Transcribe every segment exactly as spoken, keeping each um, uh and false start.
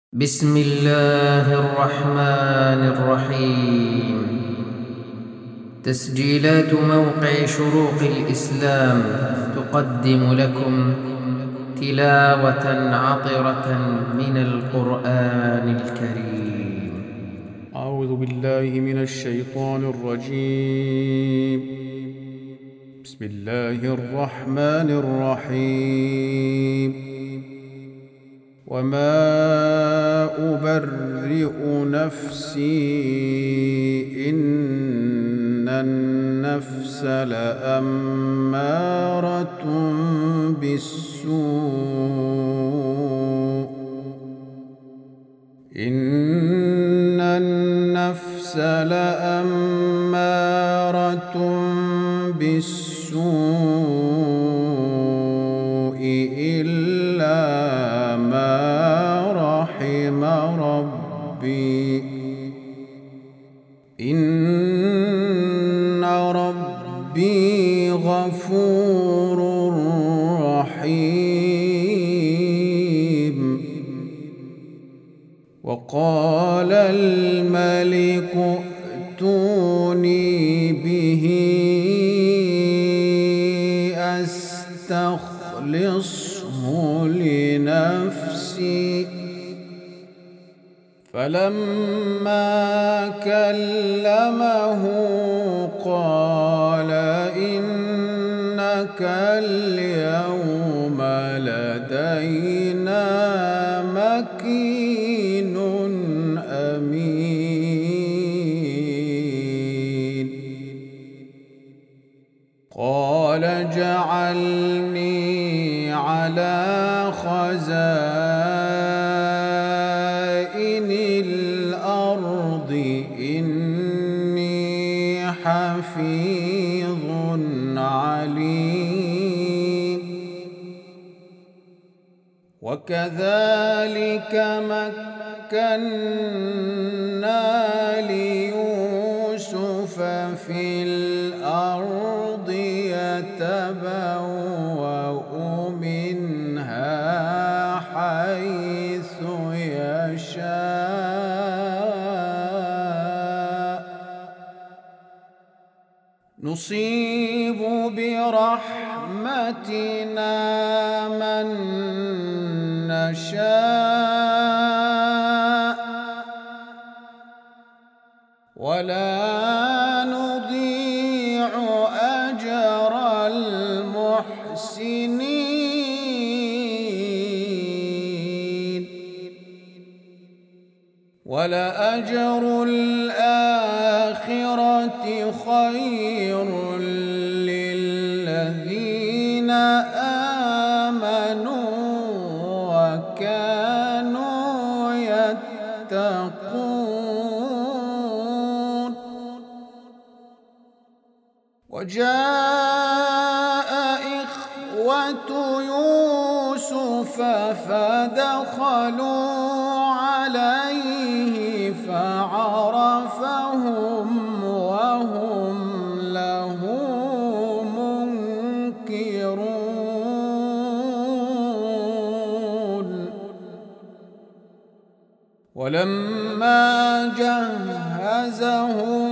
بسم الله الرحمن الرحيم. تسجيلات موقع شروق الإسلام تقدم لكم تلاوة عطرة من القرآن الكريم. أعوذ بالله من الشيطان الرجيم. بسم الله الرحمن الرحيم. وما أبرئ نفسي إن النفس لأمارة بالسوء إن النفس لأمارة بالسوء إلا ما رحم ربي إن ربي غفور رحيم. وقال الملك ائتوني به أستخلصه لنفسي فلما كلمه قال إنك اليوم لدينا مكين أمين. قال اجعلني على خزائن الأرض إني حفيظ عليم. وكذلك مكنا ليوسف في الأرض يتبوأ منها حيث يشاء نصيب برحمتنا من نشاء ولا نضيع أجر المحسنين. ولأجر الآخرة خير للذين آمنوا وكانوا يتقون. وجاء إخوة يوسف فدخلوا عليه فعرفهم وهم له منكرون. ولما جهزهم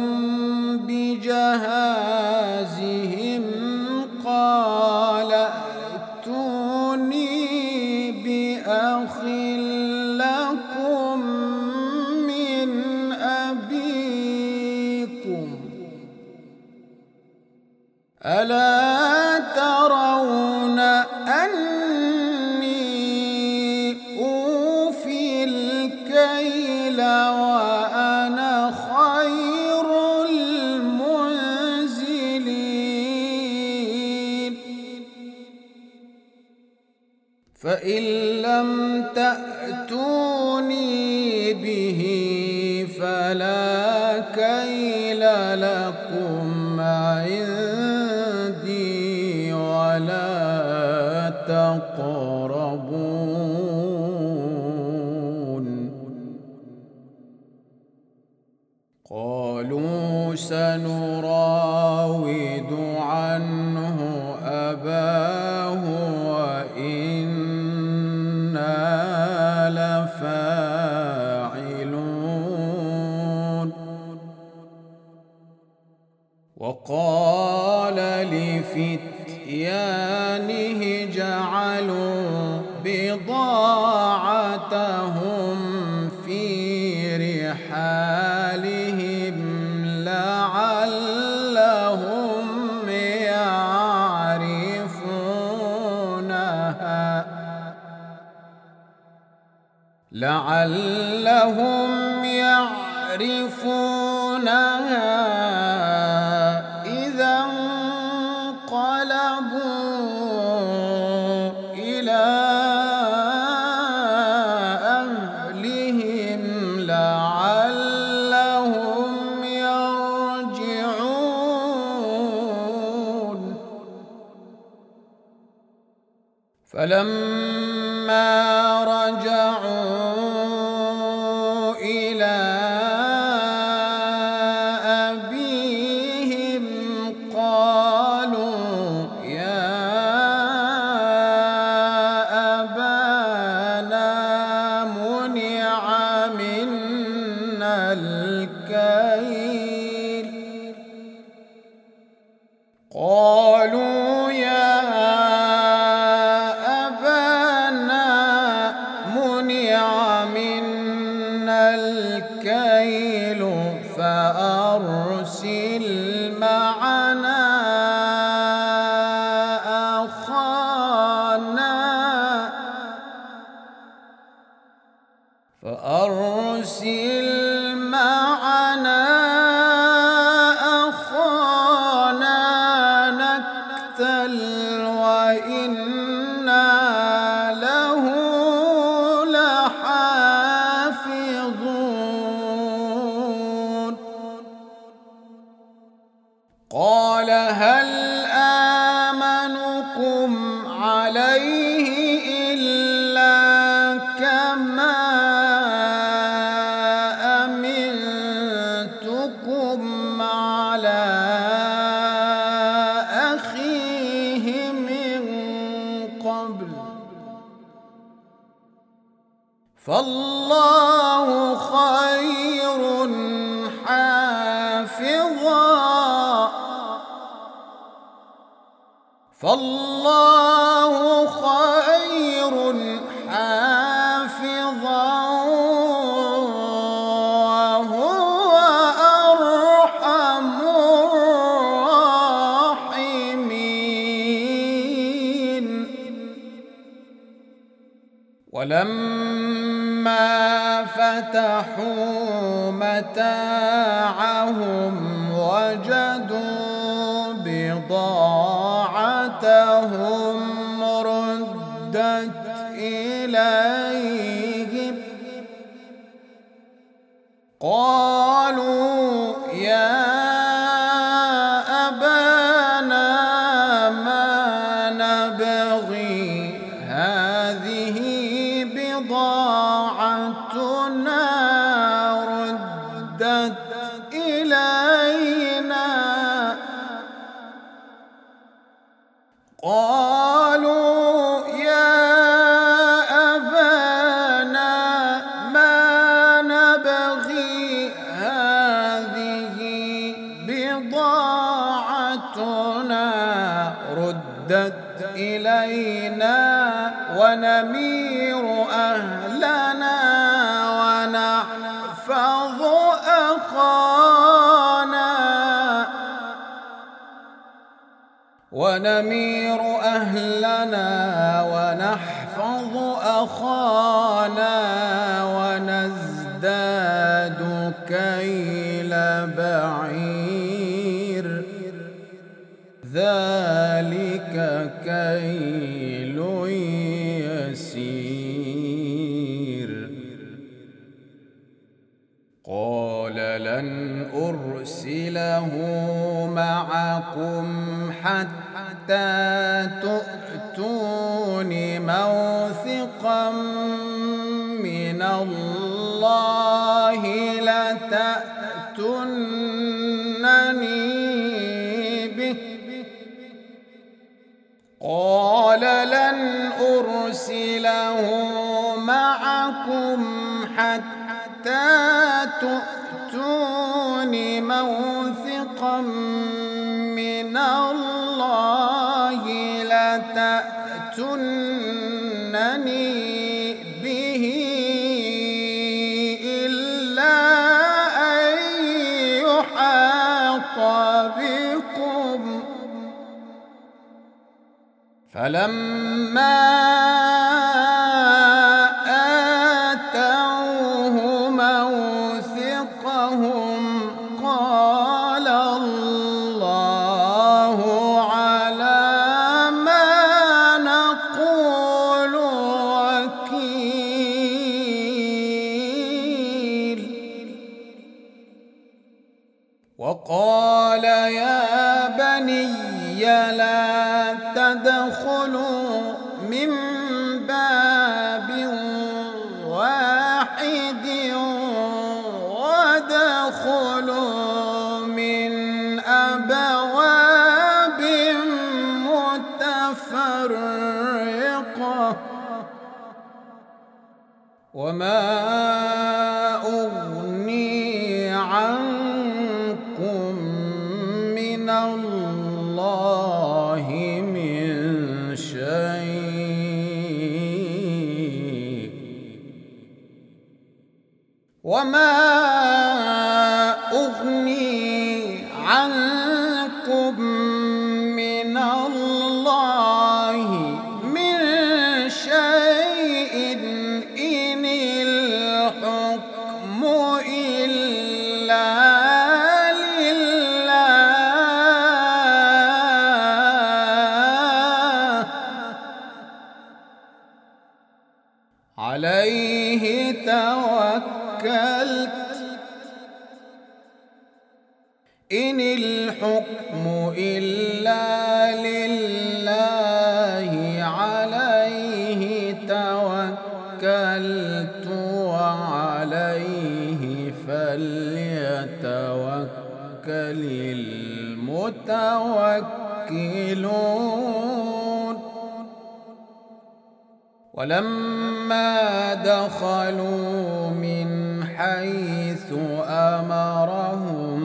بجهازهم قال ائتوني بأخ لكم من أبيكم ألا ترون أني أوفي الكيل وأنا خير المنزلين. فإن لم تأتوني به فلا كيل لكم عندي ولا تقربون. قالوا سنراود عنه أباه وإنا لفاعلون. فاعلون. وقال لفتيانه جعلوا بضاعتهم في رحالهم لعلهم يعرفونها لعلهم يعرفونها إذا انقلبوا إلى أهلهم لعلهم يرجعون. فلما رجعوا إلى أبيهم قالوا يا أبانا منع منا الكيل قالوا يا الكيل فأرسل معنا أخانا فأرسل معنا أخانا نكتل وإنا له قال هل آمنكم عليه إلا كما أمنتكم على أخيه من قبل فالله خير حافظا فالله خير حافظا وهو أرحم الراحمين. ولما فتحوا متاعهم وجدوا بضاعتهم ردت إليهم قالوا يا أبانا ما نبغي هذه بضاعتنا ردت إلينا قالوا يا أبانا ما نبغي هذه بضاعتنا ردت إلينا ونمير أهلنا ونحفظ أخانا ونمير أهلنا ونحفظ أخانا ونزداد كيل بعير ذلك كيل يسير. قال لن أرسله معكم حتى تؤتون موثقا من الله لتأتونني به قال لن أرسله معكم حتى تؤتون موثقا من الله لتأتونني به إلا أن يحاط بكم. فلما آتوه موثقهم قال الله على ما نقول وكيل. وقال يا بني لا تدخلوا من باب واحد وادخلوا من أبواب متفرقة وما أغني عنكم من الله من شيء وما أغني عنكم من الله من شيء إن الحكم إلا لله عليه توكلت إن الحكم إلا لله عليه توكلت وعليه فليتوكل المتوكلون. ولما دخلوا من حيث أمرهم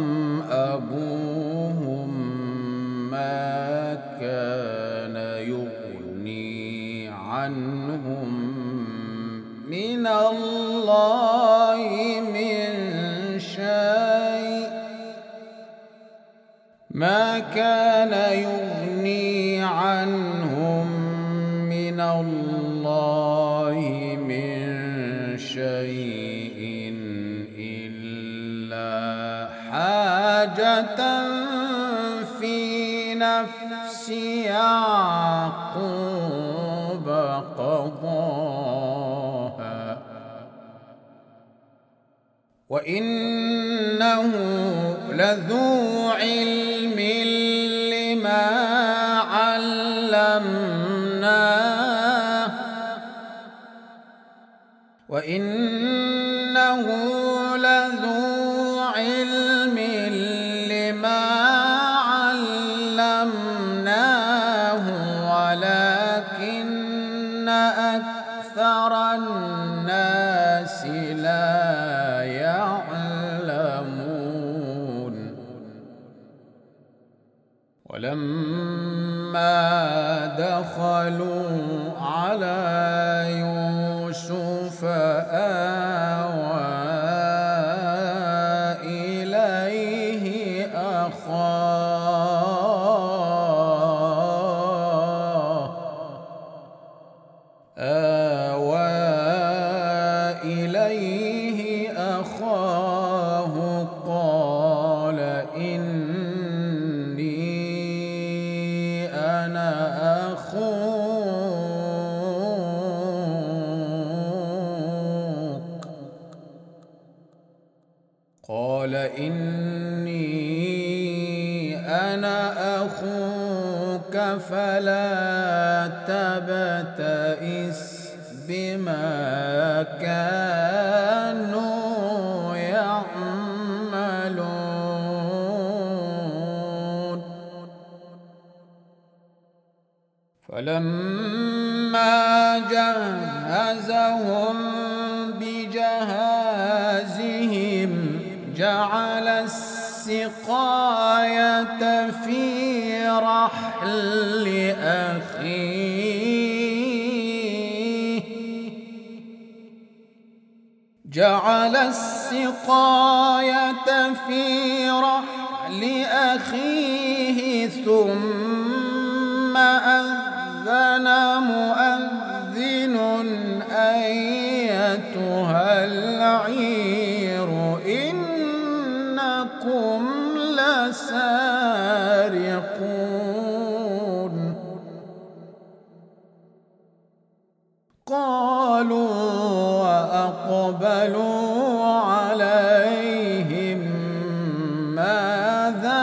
أبوهم ما كان يغني عنهم من الله من شيء ما كان يغني عنهم من الله من شيء إلا حاجة في نفس يعقوب قضاها وإنه لذو علم لما علمناه وإنه لذو علم لما علمناه ولكن أكثر الناس لا يعلمون. ولما دخلوا على يوسف آوى إليه أخاه آوى إليه أخاه قال إني أنا أخوك قال إني أنا أخوك فلا تبتئس بما كانوا يعملون. فلما جهزهم بجهازهم السقاية في رحل أخيه جعل السقاية في رحل أخيه ثم أذن مؤذن أيتها العير إنكم لسارقون قالوا وأقبلوا عليهم ماذا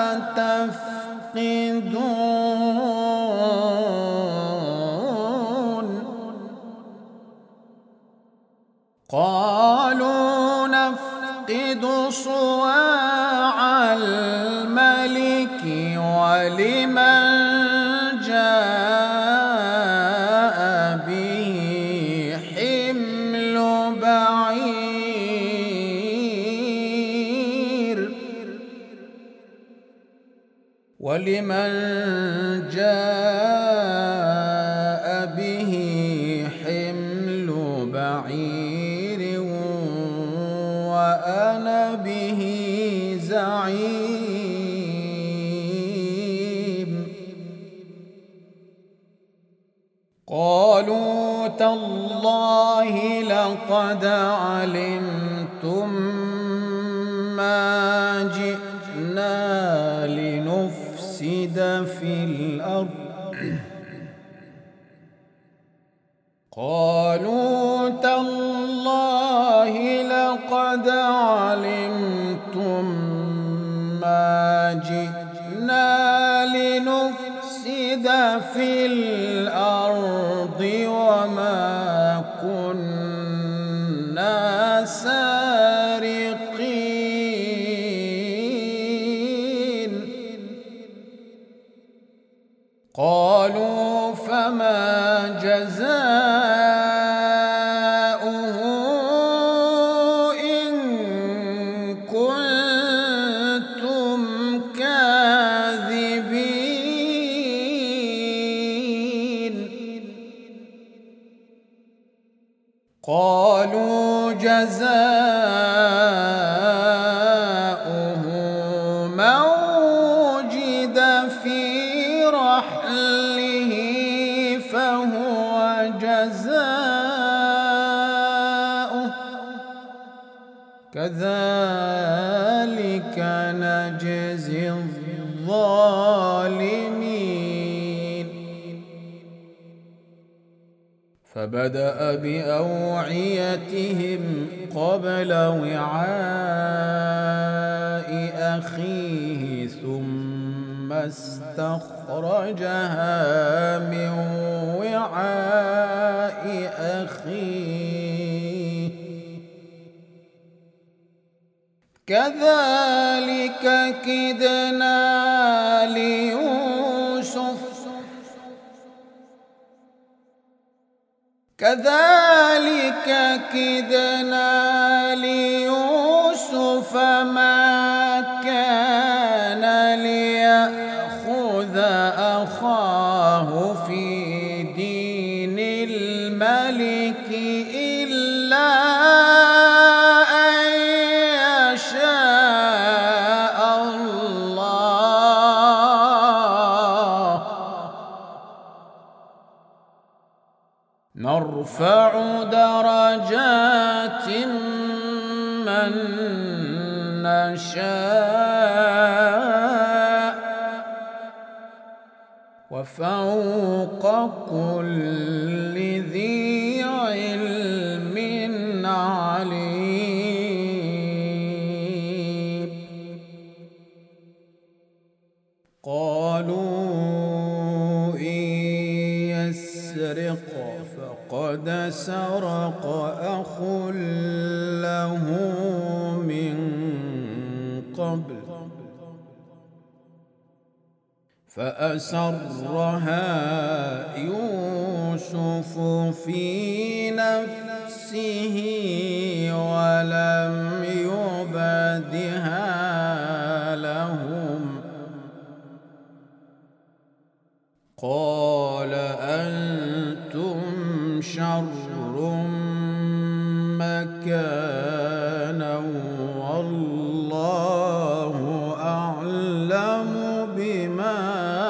تفقدون قالوا نفقد صواع الملك ولمن جاء به حمل بعير ولمن جاء به حمل بعير وأنا به زعيم قالوا تالله لقد علمتم ما جئنا لنفسد في الأرض قالوا تالله لقد علمتم ما جئنا لنفسد في الأرض وما كنا سارقين قالوا فما جزاؤه إن كنتم كاذبين قالوا جزاؤه من وجد في رحله فهو جزاؤه كذلك نجزي الظالمين فبدأ بأوعيتهم قبل وعاء أخيه ثم استخرجها من وعاء أخيه كذلك كدنا ليوسف كذلك كدنا ليوسف ما كان ليأخذ أخاه في دين الملك إلا أن يشاء الله نرفع درجات من نشاء وفوق كل ذي علم عليم قالوا إن يسرق فقد سرق أخ له من قبل فأسرها يوسف في نفسه ولم يبدها مكانا والله أعلم بما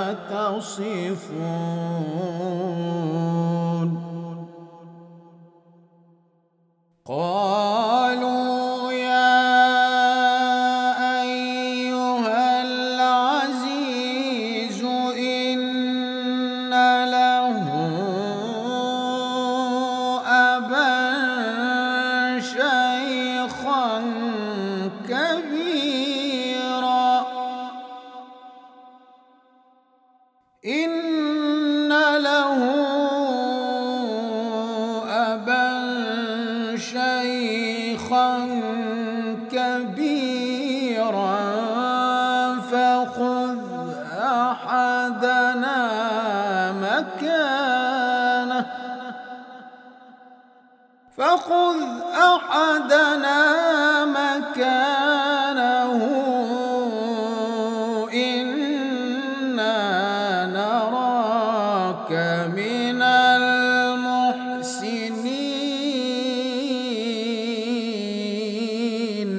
تصفون قالوا يا أيها العزيز إن له أبا شيخا كبيرا إن له أبا شيخا كبيرا فخذ أحدنا مكانه فخذ أحدنا مكانه إنا نراك من المحسنين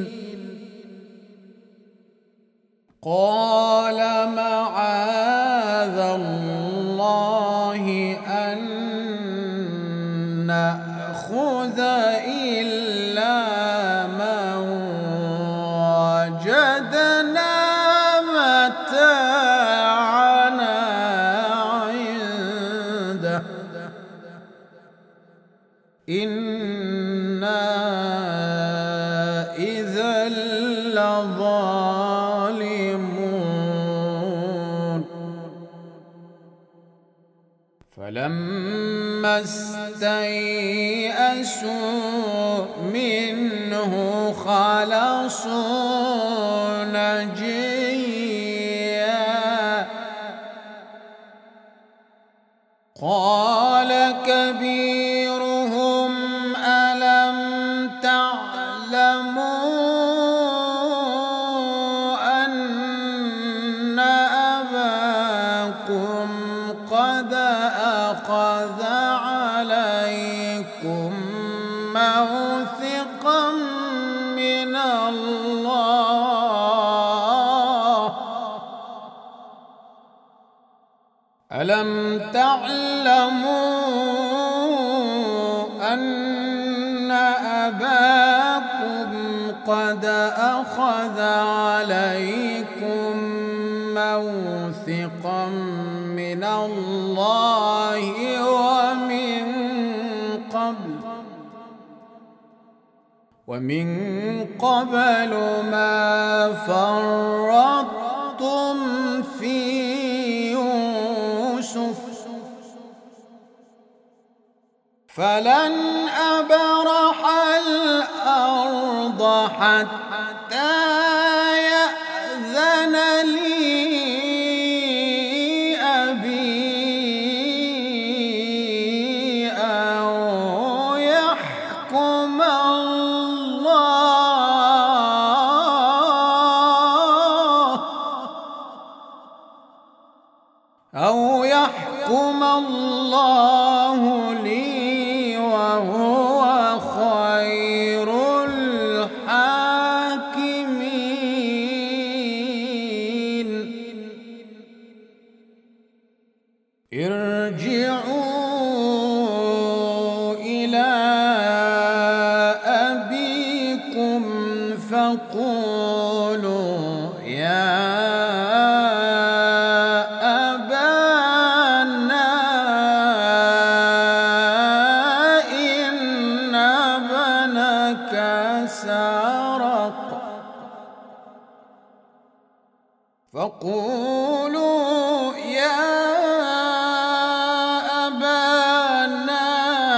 قال معاذ الله أن نأخذ إلا من وجدنا متاعنا عنده إنا إذا لظالمون فلما استيئسوا منه خلصوا نجيا قال كبيرهم ألم تعلموا أن أباكم قد أخذ عليكم موثقا من الله ألم تعلموا أن أباكم قد أخذ عليكم موثقا من الله ومن قبل ومن قبل ما فرطتم في يوسف فلن أبرح الأرض حتى يأذن لي أبي أو يحكم الله أو يحكم الله لي وهو خير الحاكمين ارجعوا إلى أبيكم فقولوا يا أبانا إن ابنك سرق فقولوا يا أبانا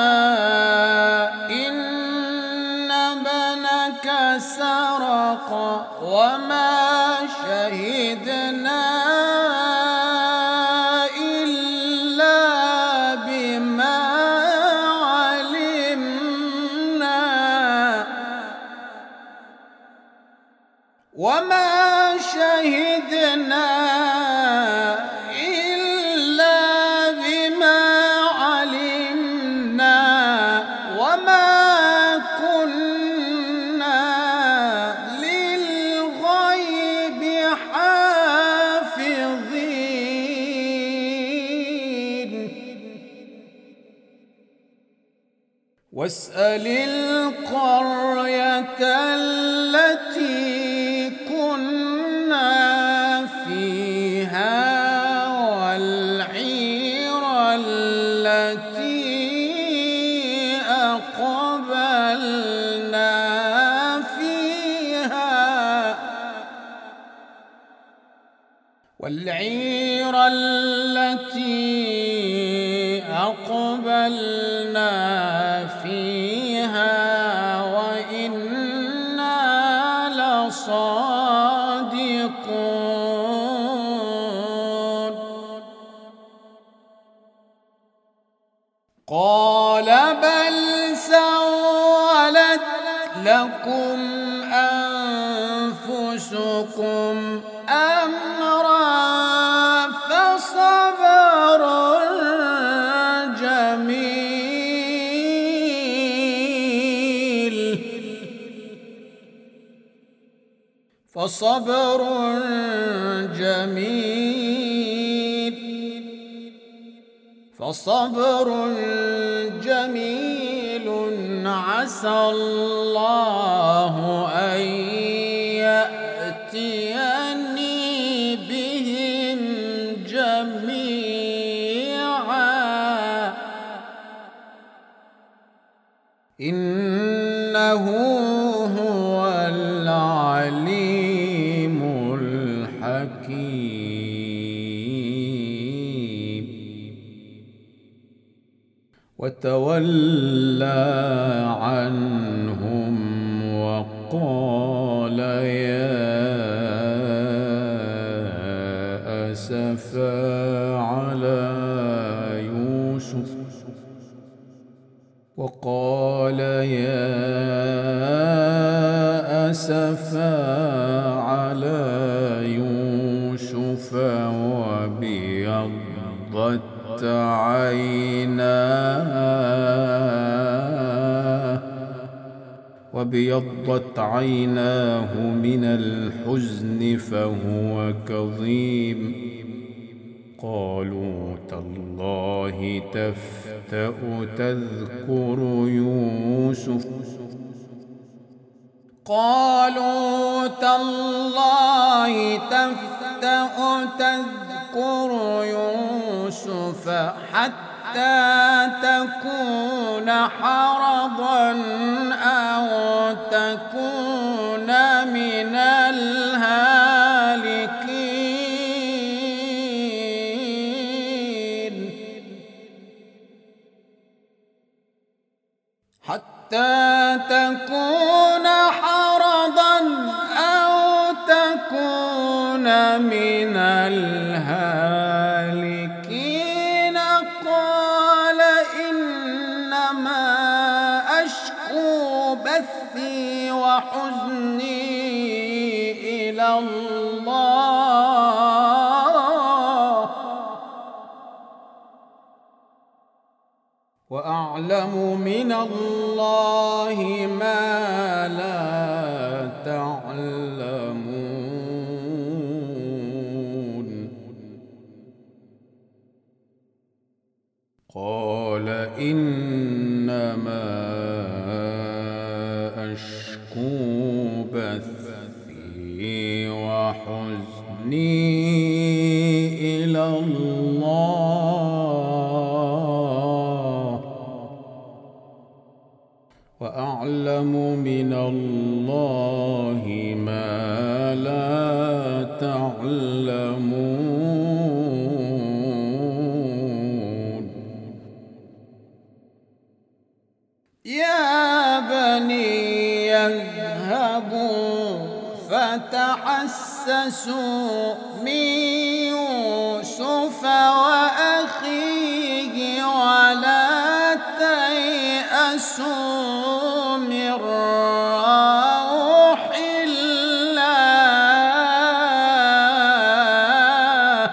إن ابنك سرق وما شهدنا إلا بما علمنا وما شهدنا إلا بما علمنا وما كنا واسأل القرية التي كنا فيها والعير التي أقبلنا فيها والعير التي أقبلنا فيها وإنا لصادقون. قال بل سولت لكم أنفسكم أمرا فصبر جميل فصبر جميل فصبر جميل عسى الله أن يأتيني بهم جميعا إنه هو العليم الحكيم. وتولى عنهم وقال يا أسفا على يوسف وقال يا أسفا على يوسف وابيضت عيناه وابيضت عيناه من الحزن فهو كظيم. قالوا تالله تفتأ تذكر يوسف قالوا تالله تفتأ تذكر يوسف حتى تكون حرضا أو تكون من الهالكين حتى تكون حرضا أو تكون من الهالكين. قال إنما أشكو بثي وحزني إلى الله وأعلم من الله ما لا تعلمون. قال إنما أشكو بثي وحزني إلى الله وأعلم من الله ما لا تعلمون. يا بني يذهبوا فتحسسوا من يوسف وأخيه ولا تيأسوا من روح الله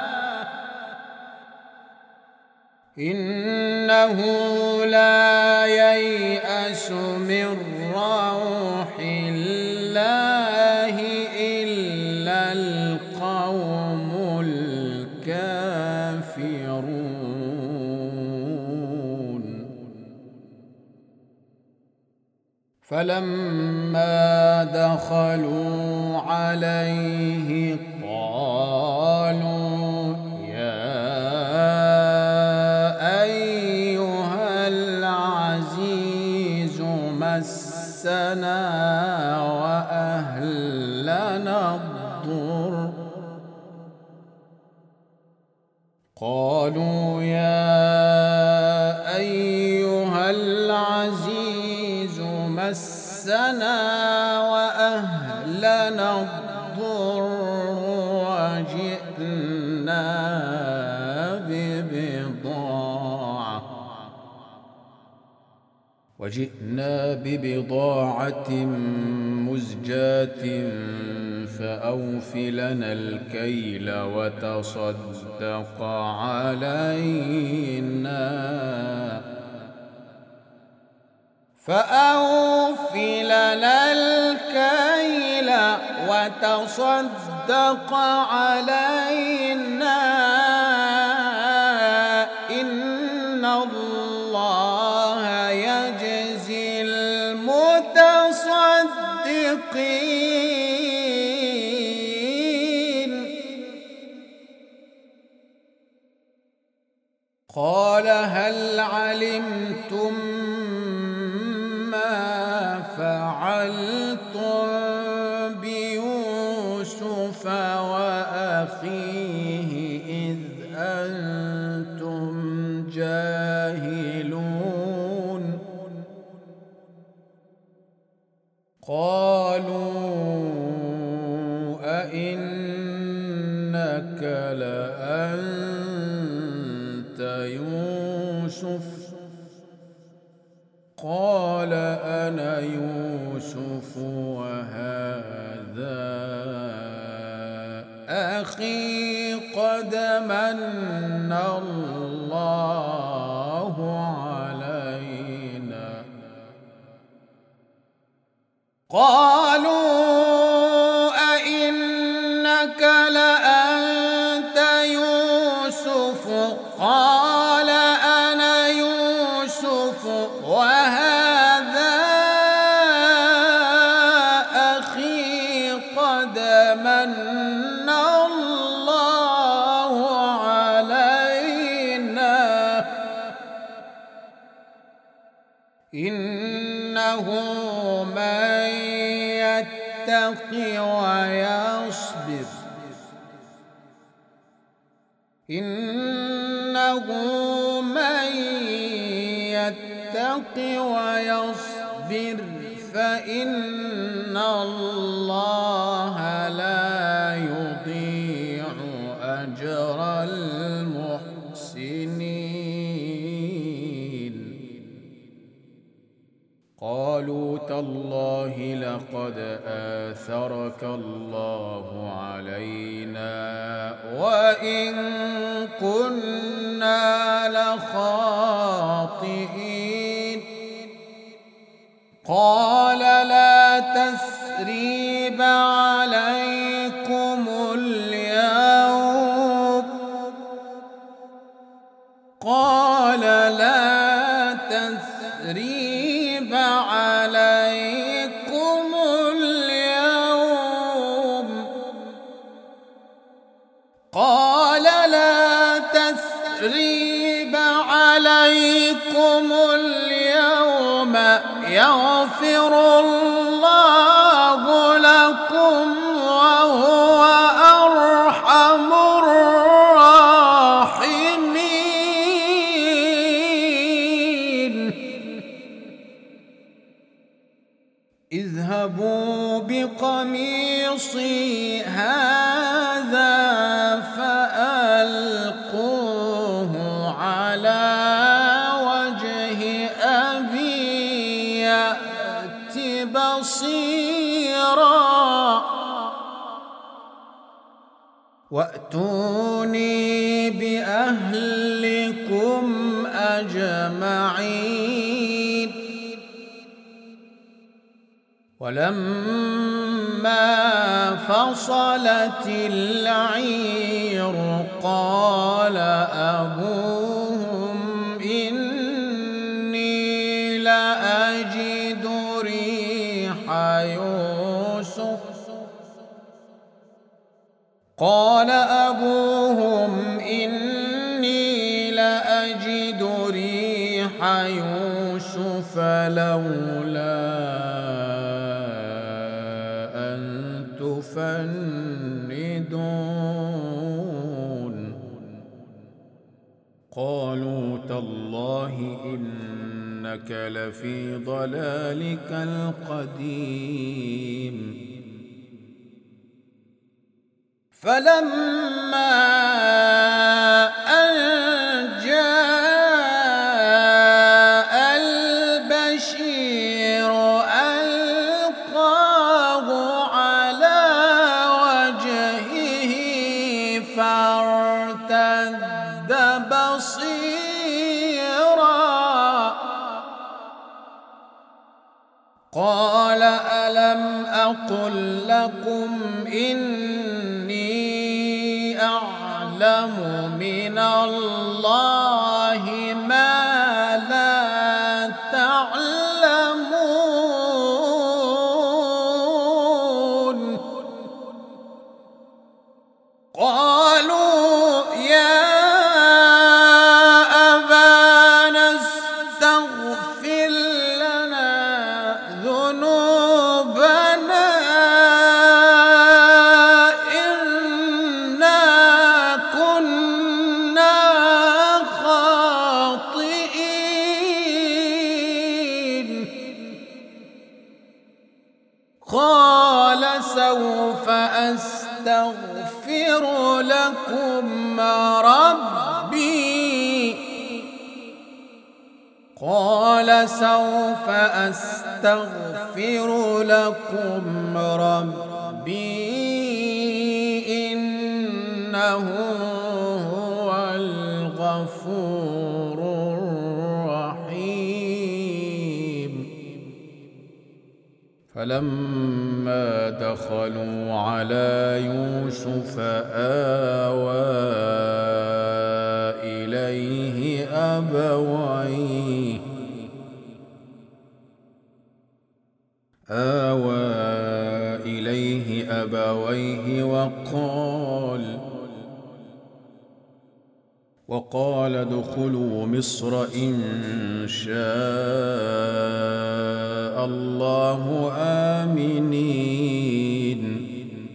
إنه لا ييأس من روح الله إلا القوم الكافرون. فلما دخلوا عليه قالوا يا أيها العزيز مسنا وأهلنا الضر قالوا يا أيها العزيز مسنا وأهلنا الضر وجئنا ببضاعة وجئنا ببضاعة مزجاة فأوف لنا الكيل وتصدق علينا فأوف لنا الكيل وتصدق علينا إن الله يجزي المتصدقين. قال هل علمتم ما فعلتم بيوسف وأخيه إذ أنتم جاهلون قالوا أئنك لأنت يوسف قال أنا يوسف وهذا أخي قد من الله علينا قالوا أئنك لأنت يوسف قال أنا يوسف وهذا أخي قد من الله علينا إنه من يتق ويصبر إنه من يتق ويصبر فإن الله لا يضيع أجر المحسنين قالوا تالله لقد آثرك الله علينا وإن كنا لخاطئين قال لا تثريب عليكم اليوم قال لا تثريب عليكم اليوم قال لا تثريب عليكم اليوم يغفر الله لكم وهو أرحم الراحمين اذهبوا بقميصي هذا فألقوه على وجه أبي يأت بصيرا وأتوني بأهلكم أجمعين ولما فصلت العير قال أبوهم إني لأجد ريح يوسف قال أبوهم إني لأجد ريح يوسف لولا أن تفندون قالوا تالله إنك لفي ضلالك القديم فلما أن جاء البشير ألقاه على وجهه فارتد بصيرا قال ألم أقل لكم إني أعلم من الله ما لا تعلمون قالوا يا أبانا استغفر لنا ذنوبنا إنا كنا خاطئين قال سوف أستغفر لكم ربي قال سوف أستغفر لكم ربي إنه هو الغفور الرحيم فلما دخلوا على يوسف آوى إليه أبويه آوى إليه أبويه وقال وقال ادخلوا مصر إن شاء الله آمنين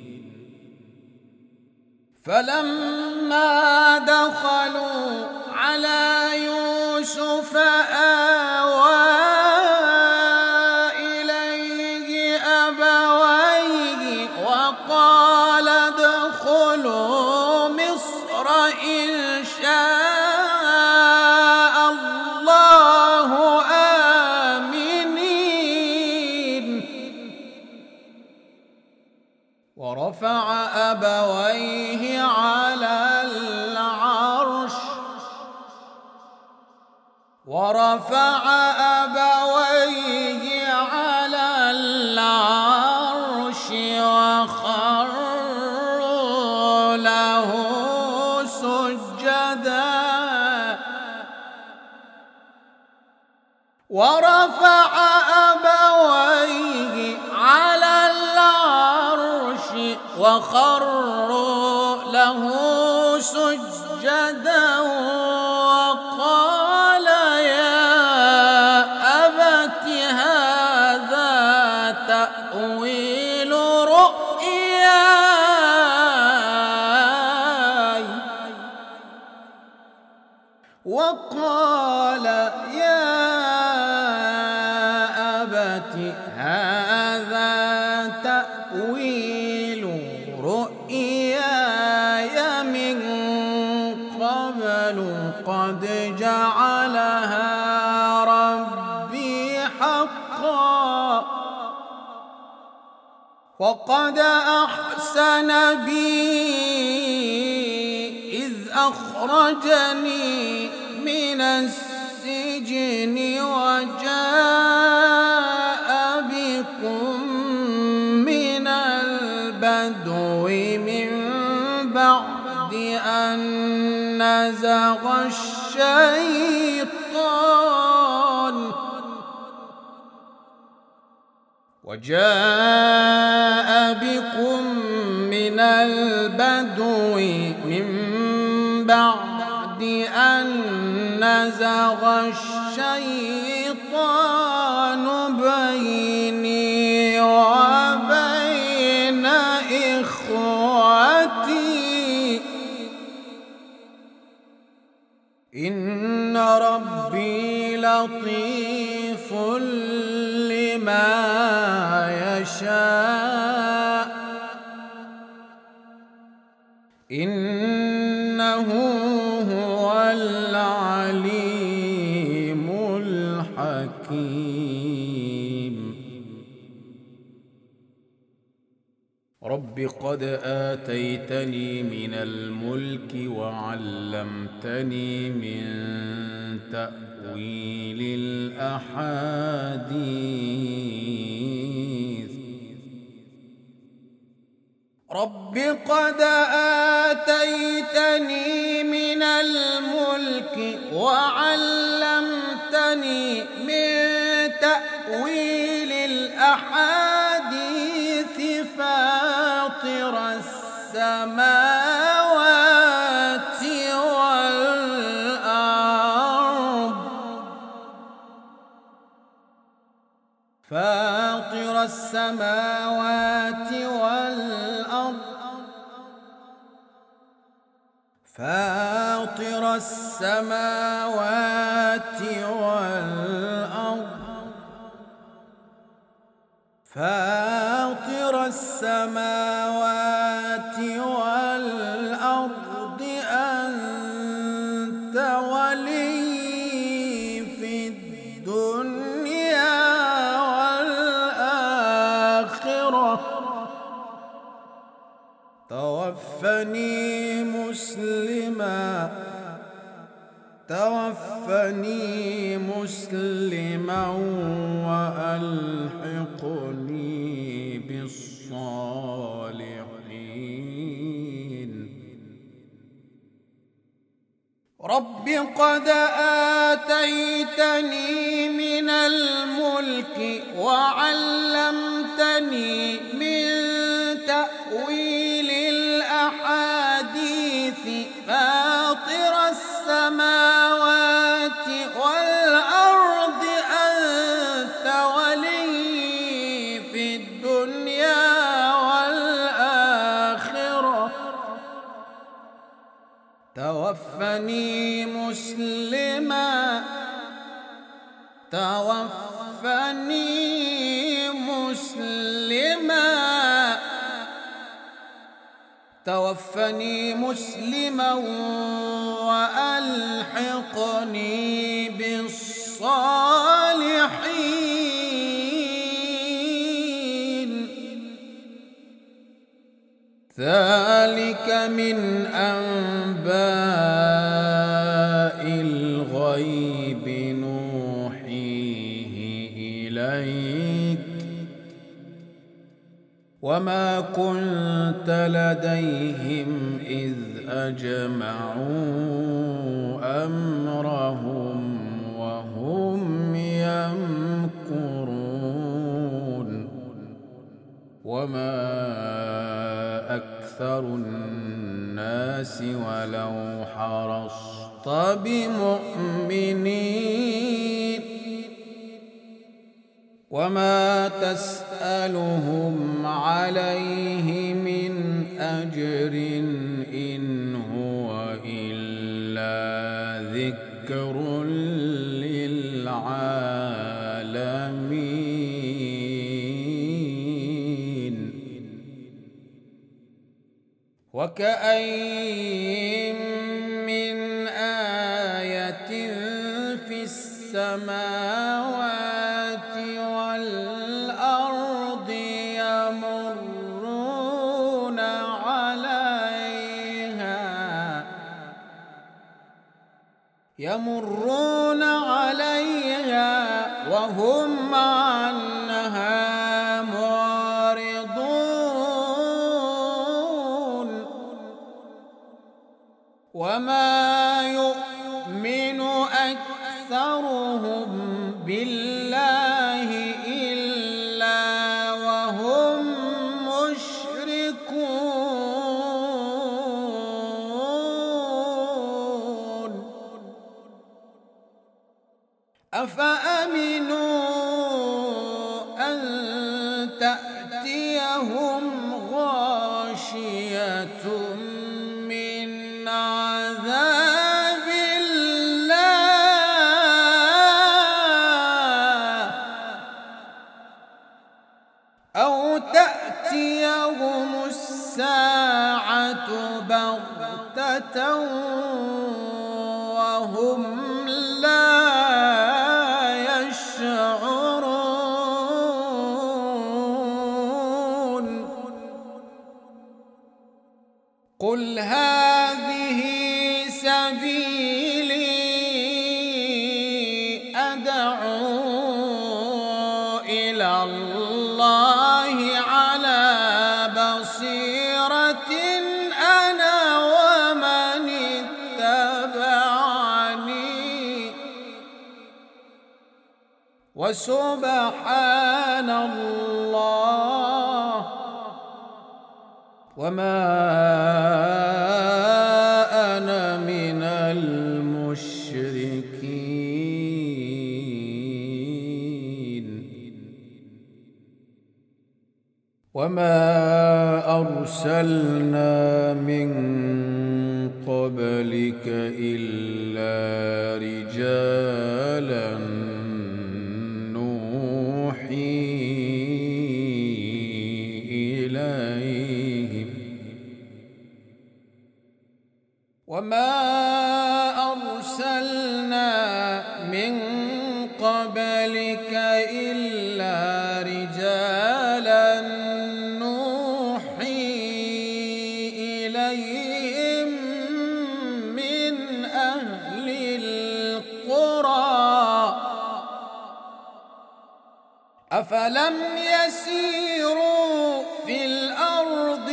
فلما دخلوا على يوسف آوى إليه أبويه وقال ادخلوا مصر إن شاء الله آمنين ورفع أبويه على العرش ورفع أبويه على العرش وخروا له سجدا ورفع أبويه على العرش وخروا له سجدا وقال يا أبت هذا تأويل رؤياي وقال يا أبت هذا تأويل رؤياي من قبل قد جعلها ربي حقا وقد أحسن بي إذ أخرجني من السجن وجاء بكم من البدو من بعد أن نزغ الشيطان وجاء بكم من البدو من بعد أن نزغ الشيطان بيني وبين إخوتي إن ربي لطيف لما يشاء إنه هو العليم الحكيم. رب قد آتيتني من الملك وعلمتني من تأويل الأحاديث رب قد آتيتني من الملك وعلمتني من تأويل الأحاديث فاطر السماوات والأرض فاطر السماوات والأرض فاطر السماوات والأرض فاطر السماوات والأرض أنت ولي في الدنيا والآخرة توفني مسلما توفني مسلما وألحقني بالصالحين. رب قد آتيتني من الملك وعلمتني من تأويل الأحاديث فاطر السماوات والأرض أنت ولي في الدنيا والآخرة توفني مسلما توفني مسلما توفني مسلما وألحقني بالصالحين. ذلك من أنباء الغيب نوحيه إليك وما كنت لديهم إذ أجمعوا أمرهم وهم يمكرون وما أكثر الناس ولو حرصت بمؤمنين وما تسألهم عليه من أجر إن هو إلا ذكر للعالمين. وكأين من آية في السماوات والأرض يمرون عليها يمرون عليها وهم عنها معرضون وما يؤمن أكثرهم بالله إلا أفأمنوا أن تأتيهم غاشية من عذاب الله أو تأتيهم الساعة بغتة وهم لا يشعرون. قل هذه سبيلي أدعو إلى الله على بصيرة أنا ومن اتبعني وسبحان الله وما أنا من المشركين. وما أرسلنا من قبلك إلا رجالا نوحي إليهم وما أرسلنا من قبلك إلا رجالا نوحي إليهم من أهل القرى أفلم يسيروا في الأرض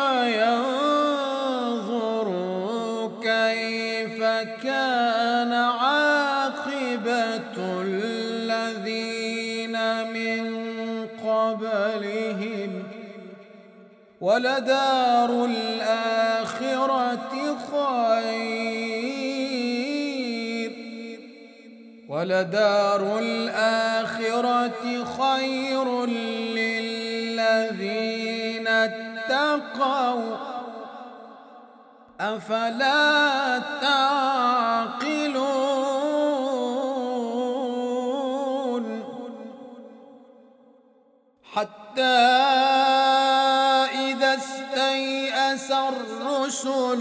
فينظروا كيف كان عاقبة الذين من قبلهم ولدار الآخرة خير ولدار الآخرة خير للذين اتقوا أفلا تعقلون. حتى إذا استيأس الرسل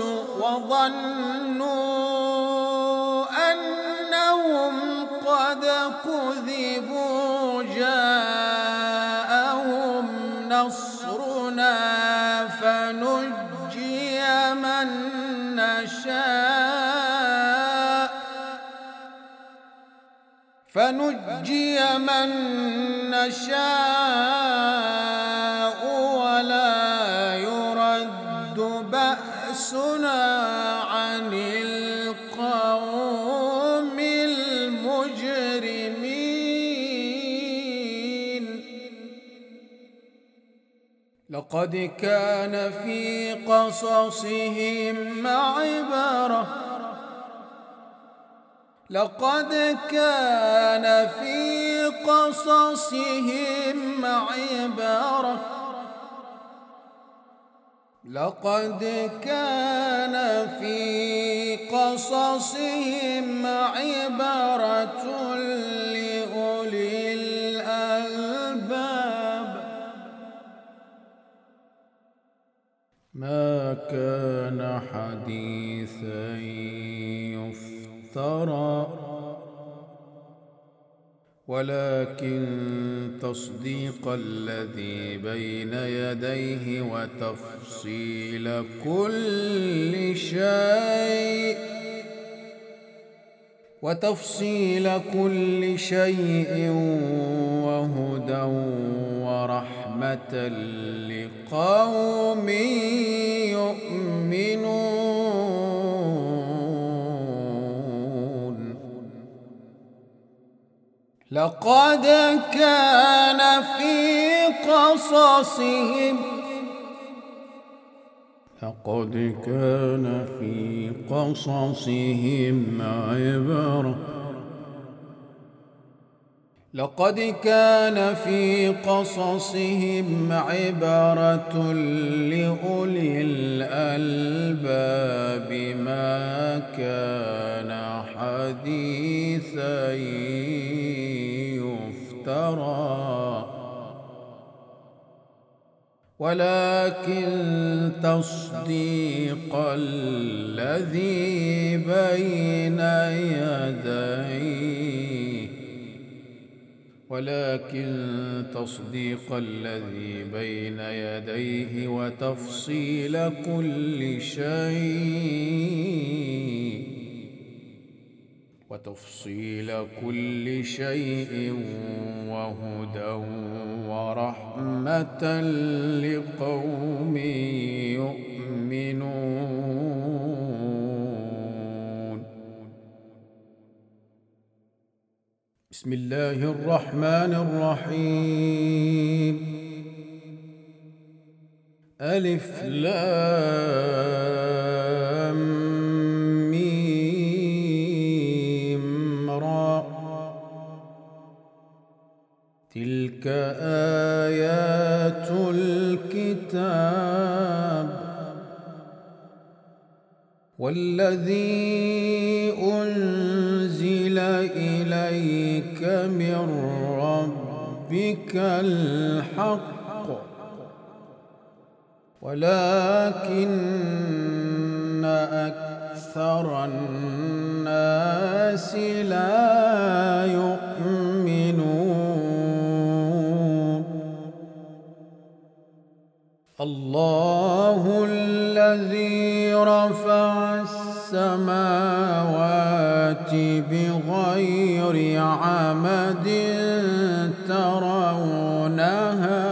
وظنوا أنهم قد كذبوا جاءهم نصرنا فنجي من نشاء فنجي من نشاء ولا يرد بأسنا عن القوم المجرمين. لقد كان في قصصهم عبرة لقد كان في قصصهم عبرة لقد كان في قصصهم عبرة لأولي الألباب. ما كان حديثا يفترى ولكن تصديق الذي بين يديه وتفصيل كل شيء وتفصيل كل شيء وهدى ورحمة لقوم يؤمنون. لقد كان في قصصهم لقد كان في قصصهم عبرة لقد كان في قصصهم عبرة لأولي الألباب ما كان حديثا يفترى ولكن تصديق الذي بين يديه ولكن تصديق الذي بين يديه وتفصيل كل شيء وتفصيل كل شيء وهدى ورحمة لقوم يؤمنون. بسم الله الرحمن الرحيم. ألف لام ميم را تلك آيات الكتاب والذي أنزل إليك من ربك الحق ولكن أكثر الناس لا يؤمنون. الله الذي رفع السماوات بغير عمد ترونها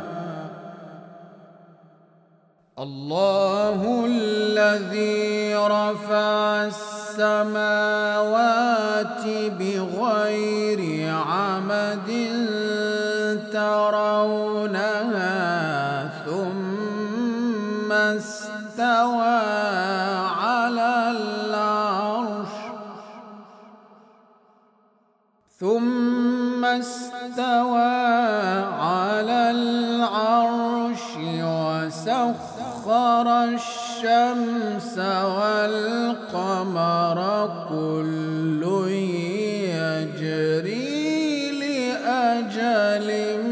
الله الذي رفع السماوات بغير عمد ترونها ثم استوى على العرش ثم استوى على العرش وسخر الشمس والقمر كل يجري لأجل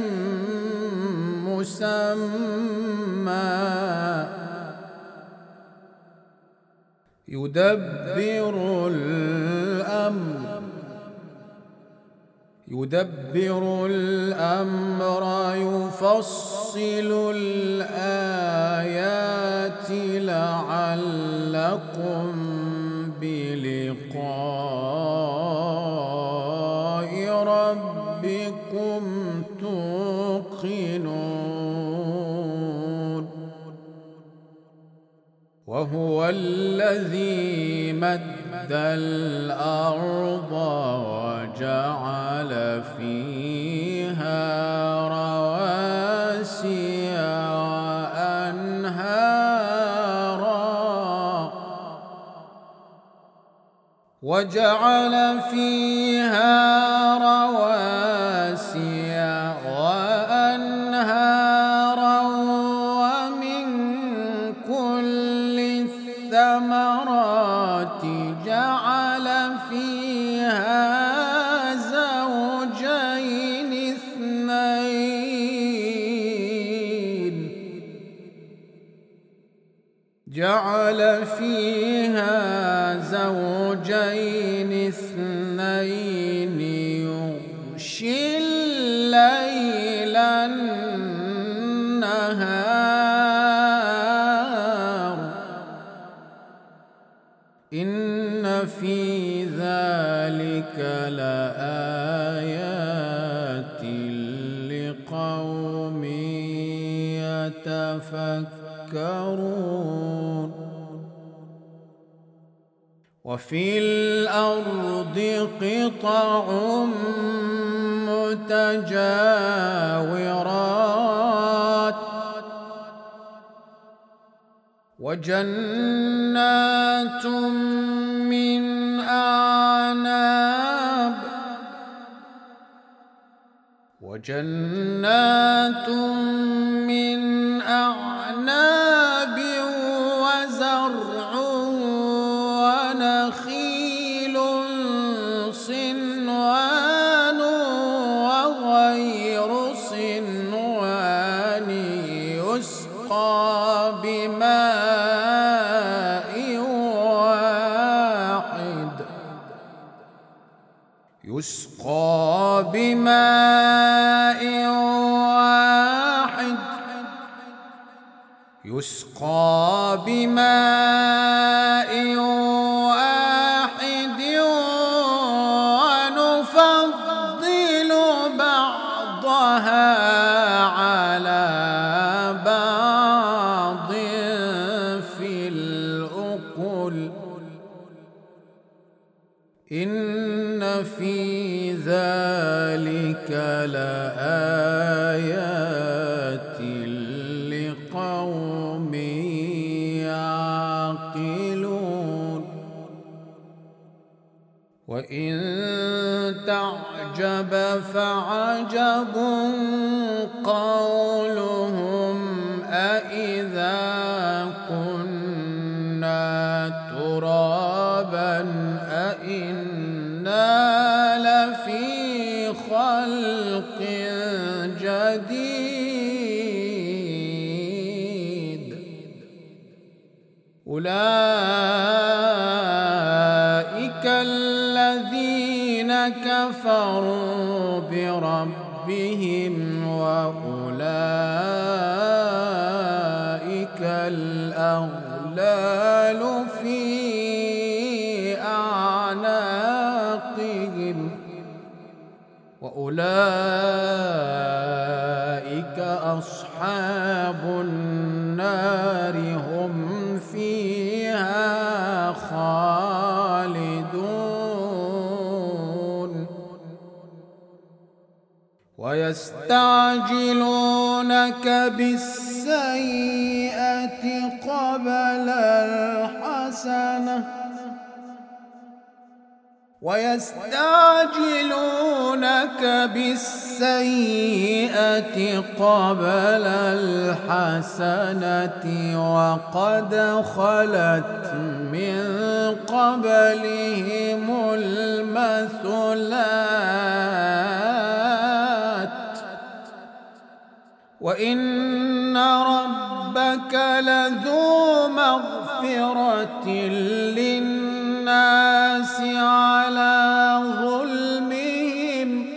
مسمى يدبر الأمر يدبر الأمر يفصل الآيات لعلكم بلقاء ربكم توقنون. وهو الذي مد الأرض وجعل فيها رواسي وأنهارا وجعل فيها رواسي وأنهارا ومن كل الثمرات جعل فيها زوجين اثنين جعل فيها زوجين اثنين يغشي الليل النهار إن في ذلك لآيات لقوم يتفكرون. وفي الأرض قطع متجاورات وجنات من أعناب وجنات من أعناب وزرع ونخيل صنوان وغير صنوان يسقى بماء واحد يسقى بماء واحد يسقى بماء واحد ونفضل بعضها على بعض في الأكل إن في ذلك لآيات لقوم يعقلون وإن تعجب فعجب قولهم أإذا كنا ترابا أإنا لفي خلق جديد أولئك الذين كفروا بربهم وأولئك الأغلال في أعناقهم وأولئك أصحاب النار هم فيها خالدون ويستعجلونك بالسيئة قبل الحسنة ويستعجلونك بالسيئة قبل الحسنة وقد خلت من قبلهم المثلات وإن ربك لذو مغفرة للناس على ظلمهم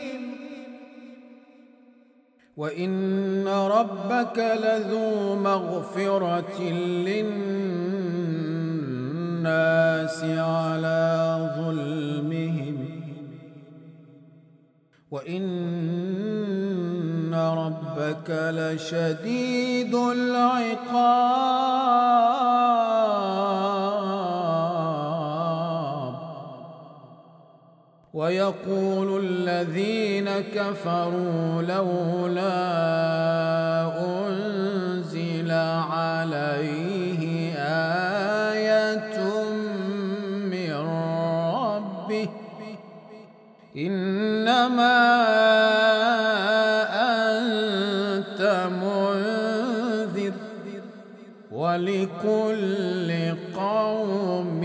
وإن ربك لذو مغفرة للناس على ظلمهم وإن ربك لشديد العقاب ويقول الذين كفروا لولا أنزل عليه آية من ربه إنما أنت منذر ولكل قوم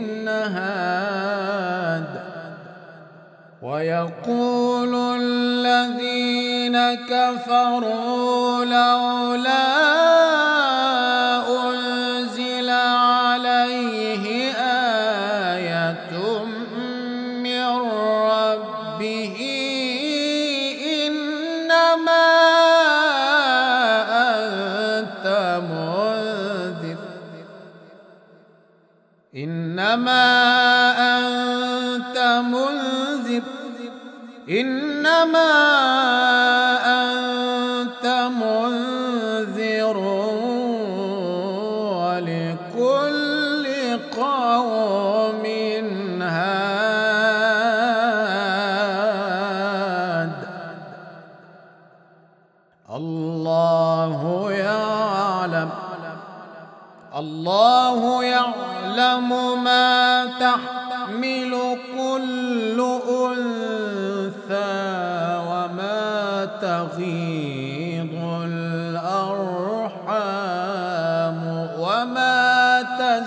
هاد ويقول الذين كفروا لولا أنزل عليه آية من ربه إنما أنت منذر إنما أنت منذر إنما أنت منذر ولكل قوم هاد الله يعلم الله يعلم ما تحمل كل أنثى وما تغير تغيض الأرحام وما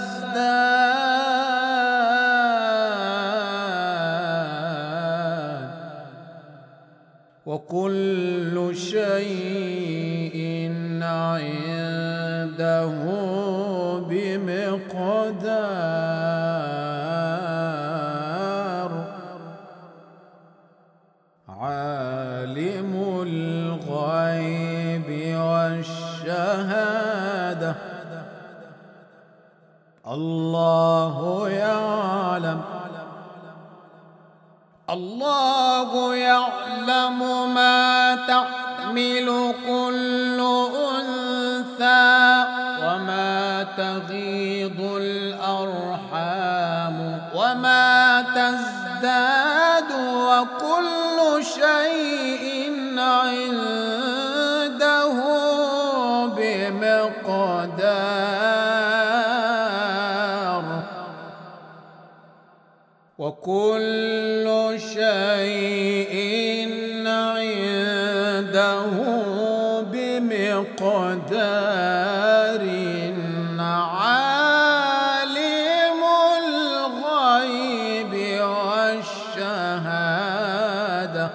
تزداد وكل شيء عنده بمقدار عالم الغيب والشهادة الله يعلم الله يعلم ما تحمل كل أنثى وما تغيض الأرحام وما تزداد وكل شيء عنده بمقدار وكل شيء عنده بمقدار عالم الغيب والشهادة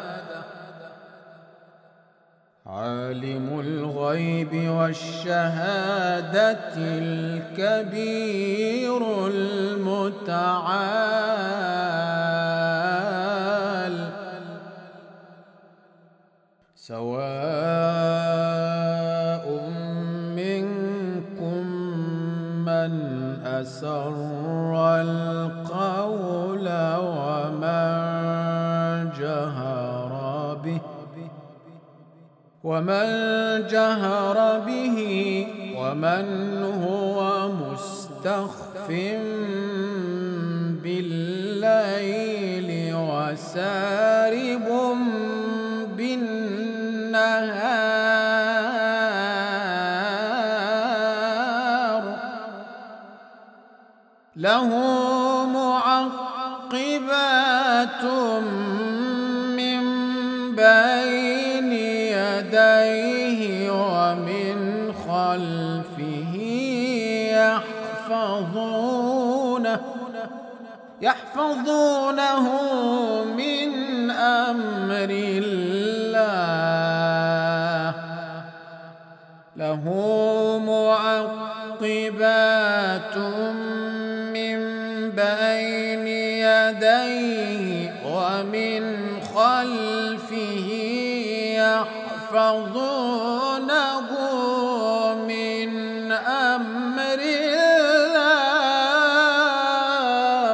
عالم الغيب والشهادة الكبير المتعال سواء منكم من أسر القول ومن جهر به ومن جهر به ومن هو مستخف بالليل وسارب بالنهار له معقبات من بين يديه ومن خلفه يحفظونه يحفظونه من أمر الله له معقبات من بين يديه ومن خلفه يحفظونه من أمر الله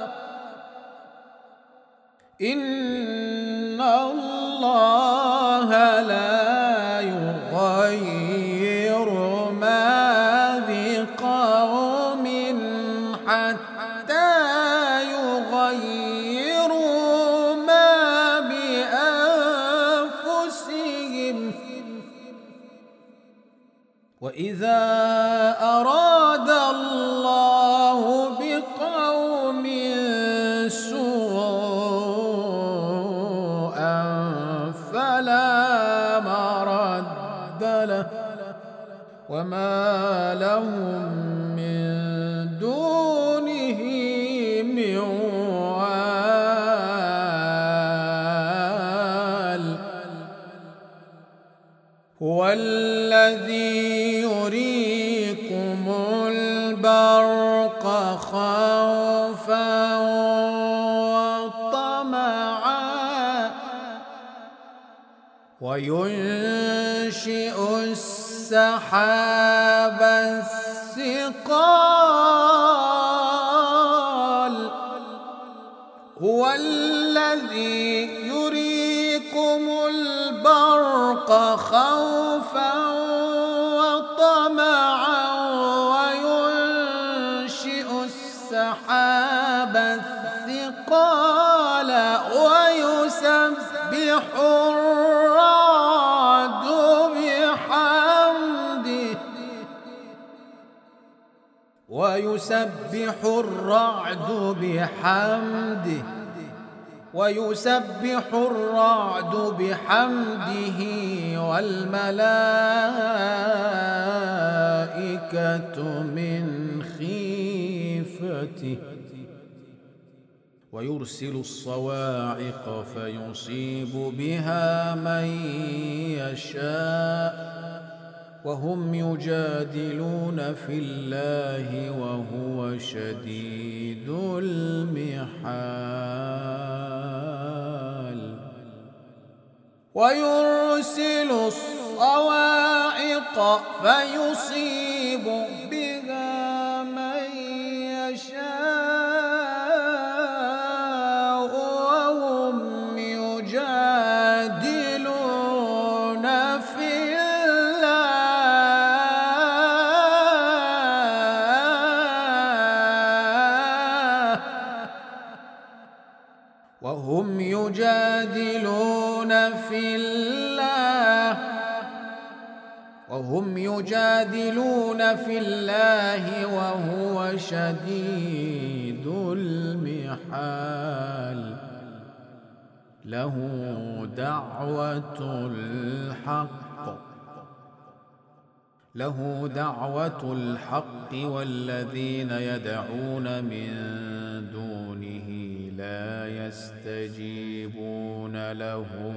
إن الله لا يغير ما بقوم حتى يغيروا ما بأنفسهم وإذا أراد الله بقوم سوءا فلا مرد له وما لهم من دونه من وال هو الذي يريكم البرق خوفا وطمعا وينشئ السحاب الثقال هو الذي يريكم البرق خوفا وطمعا وينشئ السحاب الثقال ويسبح الرعد بحمده ويسبح الرعد بحمده ويسبح الرعد بحمده والملائكة من خيفته ويرسل الصواعق فيصيب بها من يشاء وهم يجادلون في الله وهو شديد المحال ويرسل الصواعق فيصيب بها من يشاء وهم يجادلون في وهم يجادلون في الله وهم يجادلون في الله وهو شديد المحال له دعوة الحق له دعوة الحق والذين يدعون من دونه لا يستجيبون لهم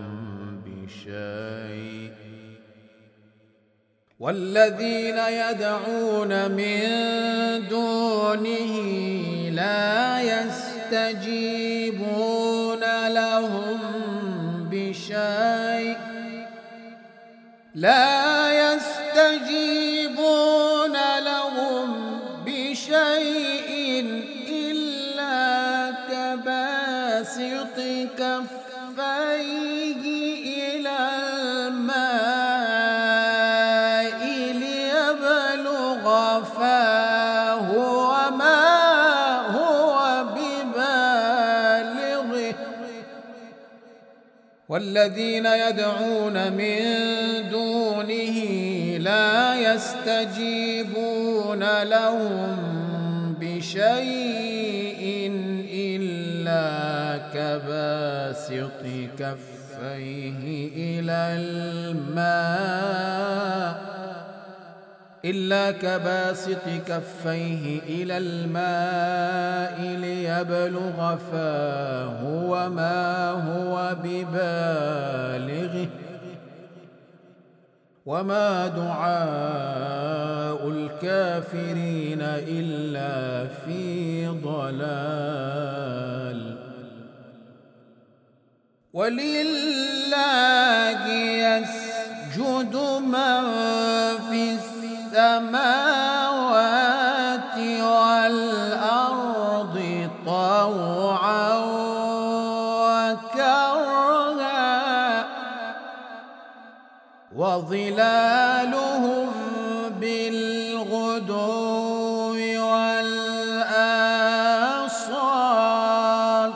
بشيء والذين يدعون من دونه لا يستجيبون لهم بشيء لا يستجيبون لهم بشيء إلا كباسط كفيه إلى الماء ليبلغ فاه وما هو ببالغه والذين يدعون من دونه لا يستجيبون لهم بشيء إلا كباسط كفيه إلى الماء إلا كباسط كفيه إلى الماء ليبلغ فاه وما هو ببالغه وما دعاء الكافرين إلا في ضلال ولله يسجد من في السماوات والأرض طوعا وكرها وظلالهم بالغدو والآصال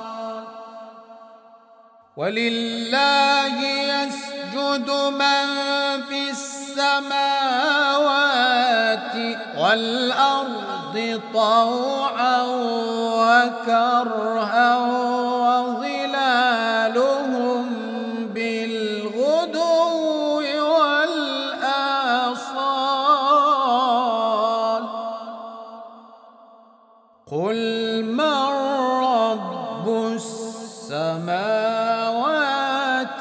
ولله يسجد من في السماوات والأرض طوعا وكرها وظلالهم بالغدو والآصال قل من رب السماوات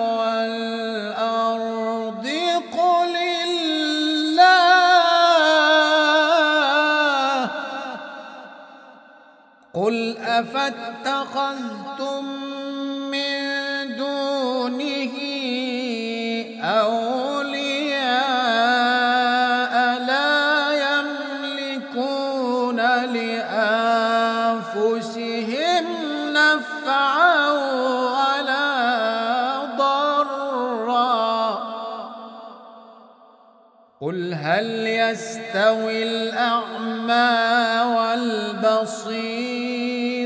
والأرض قل الله قل أفاتخذتم من دونه أولياء لا يملكون لأنفسهم نفعا ولا ضرا قل هل يستوي الأعمى والبصير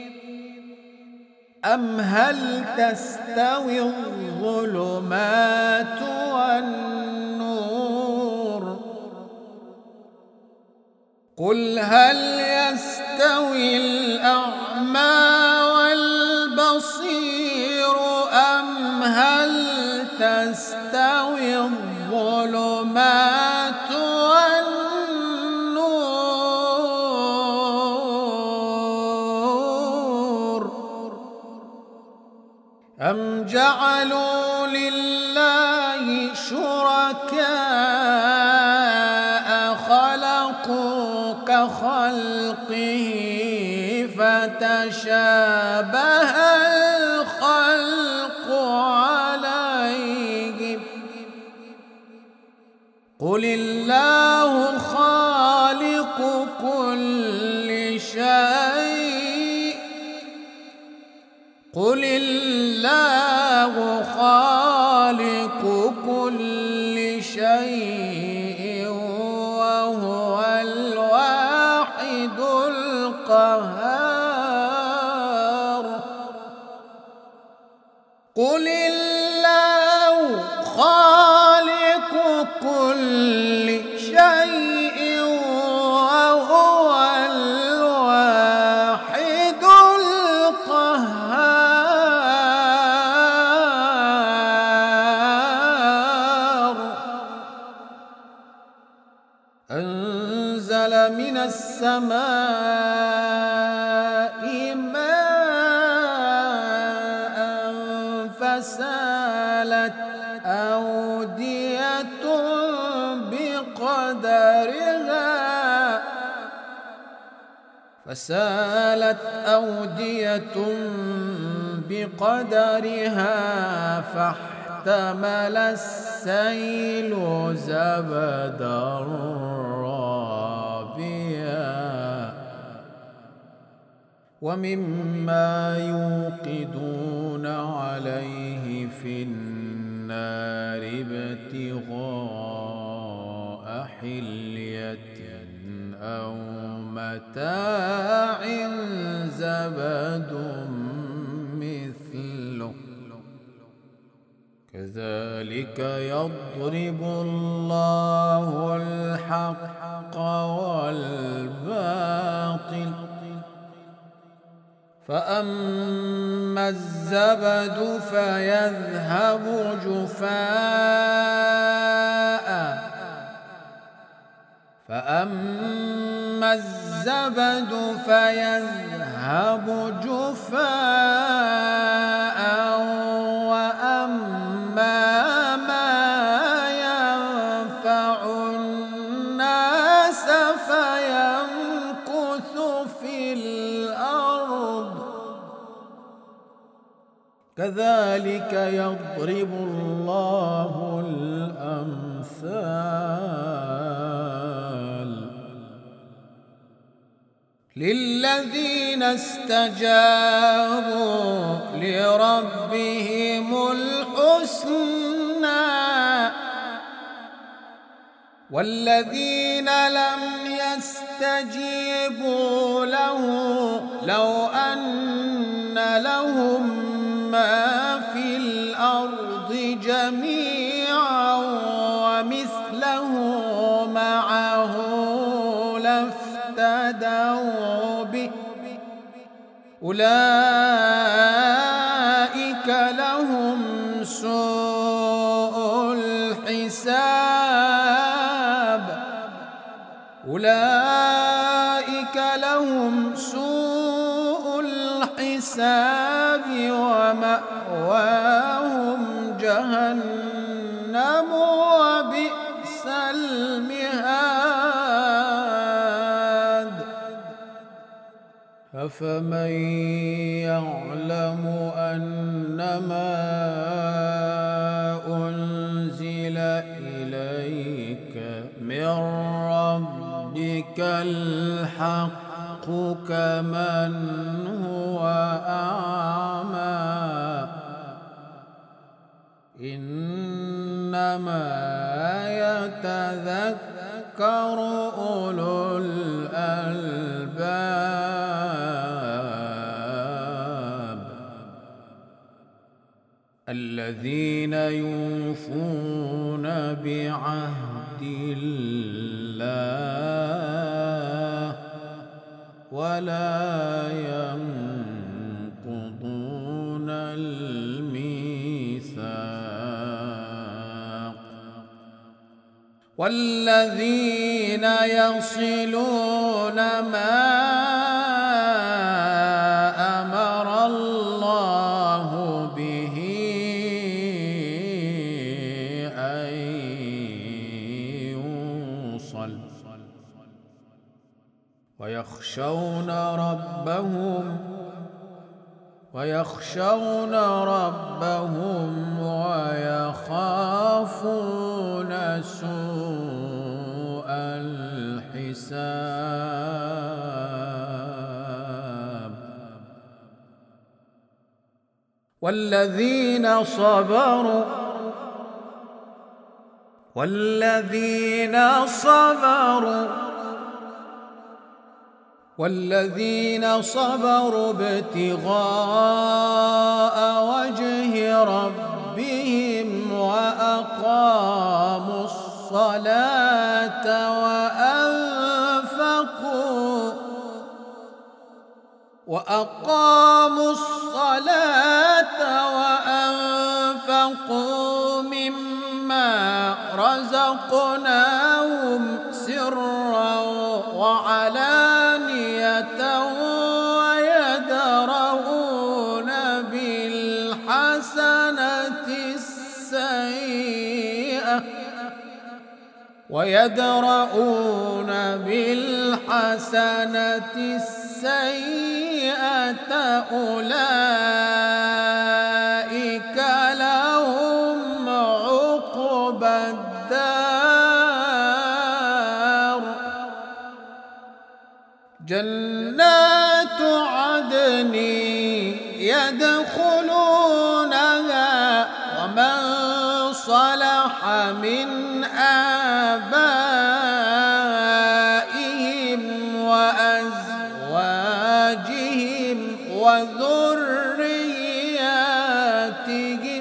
أم هل تستوي الظلمات والنور قل هل يستوي الأعمى والبصير أم جعلوا لله شركاء خلقوا كخلقه فتشابه الخلق عليهم قل الله خالق كل شيء قل الله خالق كل شيء وهو الواحد القهار قل الله خالق كل شيء وهو الواحد القهار أنزل من السماء ماء فسالت أودية بقدرها فسالت أودية بقدرها فاحتمل السيل زبدا رابيا ومما يوقدون عليه في النار ابتغاء حلية أو متاع زبد مثله كذلك يضرب الله الحق والباطل فأما الزبد فيذهب جفاء فأما الزبد فيذهب جفاء وأما ما ينفع الناس فيمكث في الأرض كذلك يضرب الله الأمثال للذين استجابوا لربهم الحسنى والذين لم يستجيبوا له لو أن لهم ما في الأرض جميعا ومثله معه لافتدوا به أولئك لهم سوء الحساب أولئك لهم سوء الحساب ومأواهم جهنم وبئس المهاد أفمن يعلم أنما أنزل إليك من ربك الحق كمن هو أعمى إنما يتذكر أولو الألباب الذين يوفون بعهد الله ولا ينقضون الميثاق والذين يصلون ما أمر الله به ويخشون ربهم ويخشون ربهم ويخافون سوء الحساب. والذين صبروا والذين صبروا والذين صبروا ابتغاء وجه ربهم وأقاموا الصلاة وأنفقوا وأقاموا الصلاة وأنفقوا مما رزقناهم سرا وعلانية ويدرؤون بالحسنة السيئة ويدرؤون بالحسنة السيئة أولئك لهم عقبى الدار جنات عدن يدخلونها ومن صلح من آبائهم وأزواجهم وذرياتهم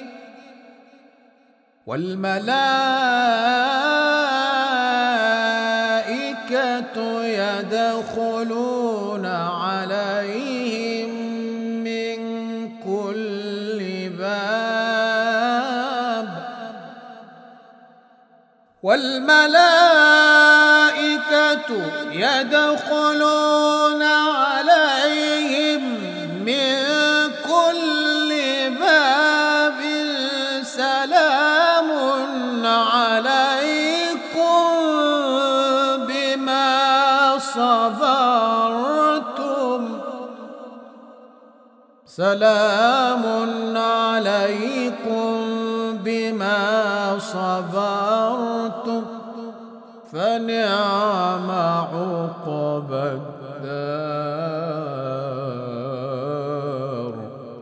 والملائكة يدخلون عليهم من كل باب والملائكة يدخلون عليهم من كل باب سلام عليكم بما صبرتم سلام عليكم بما صبرتم فنعم عقبى الدار.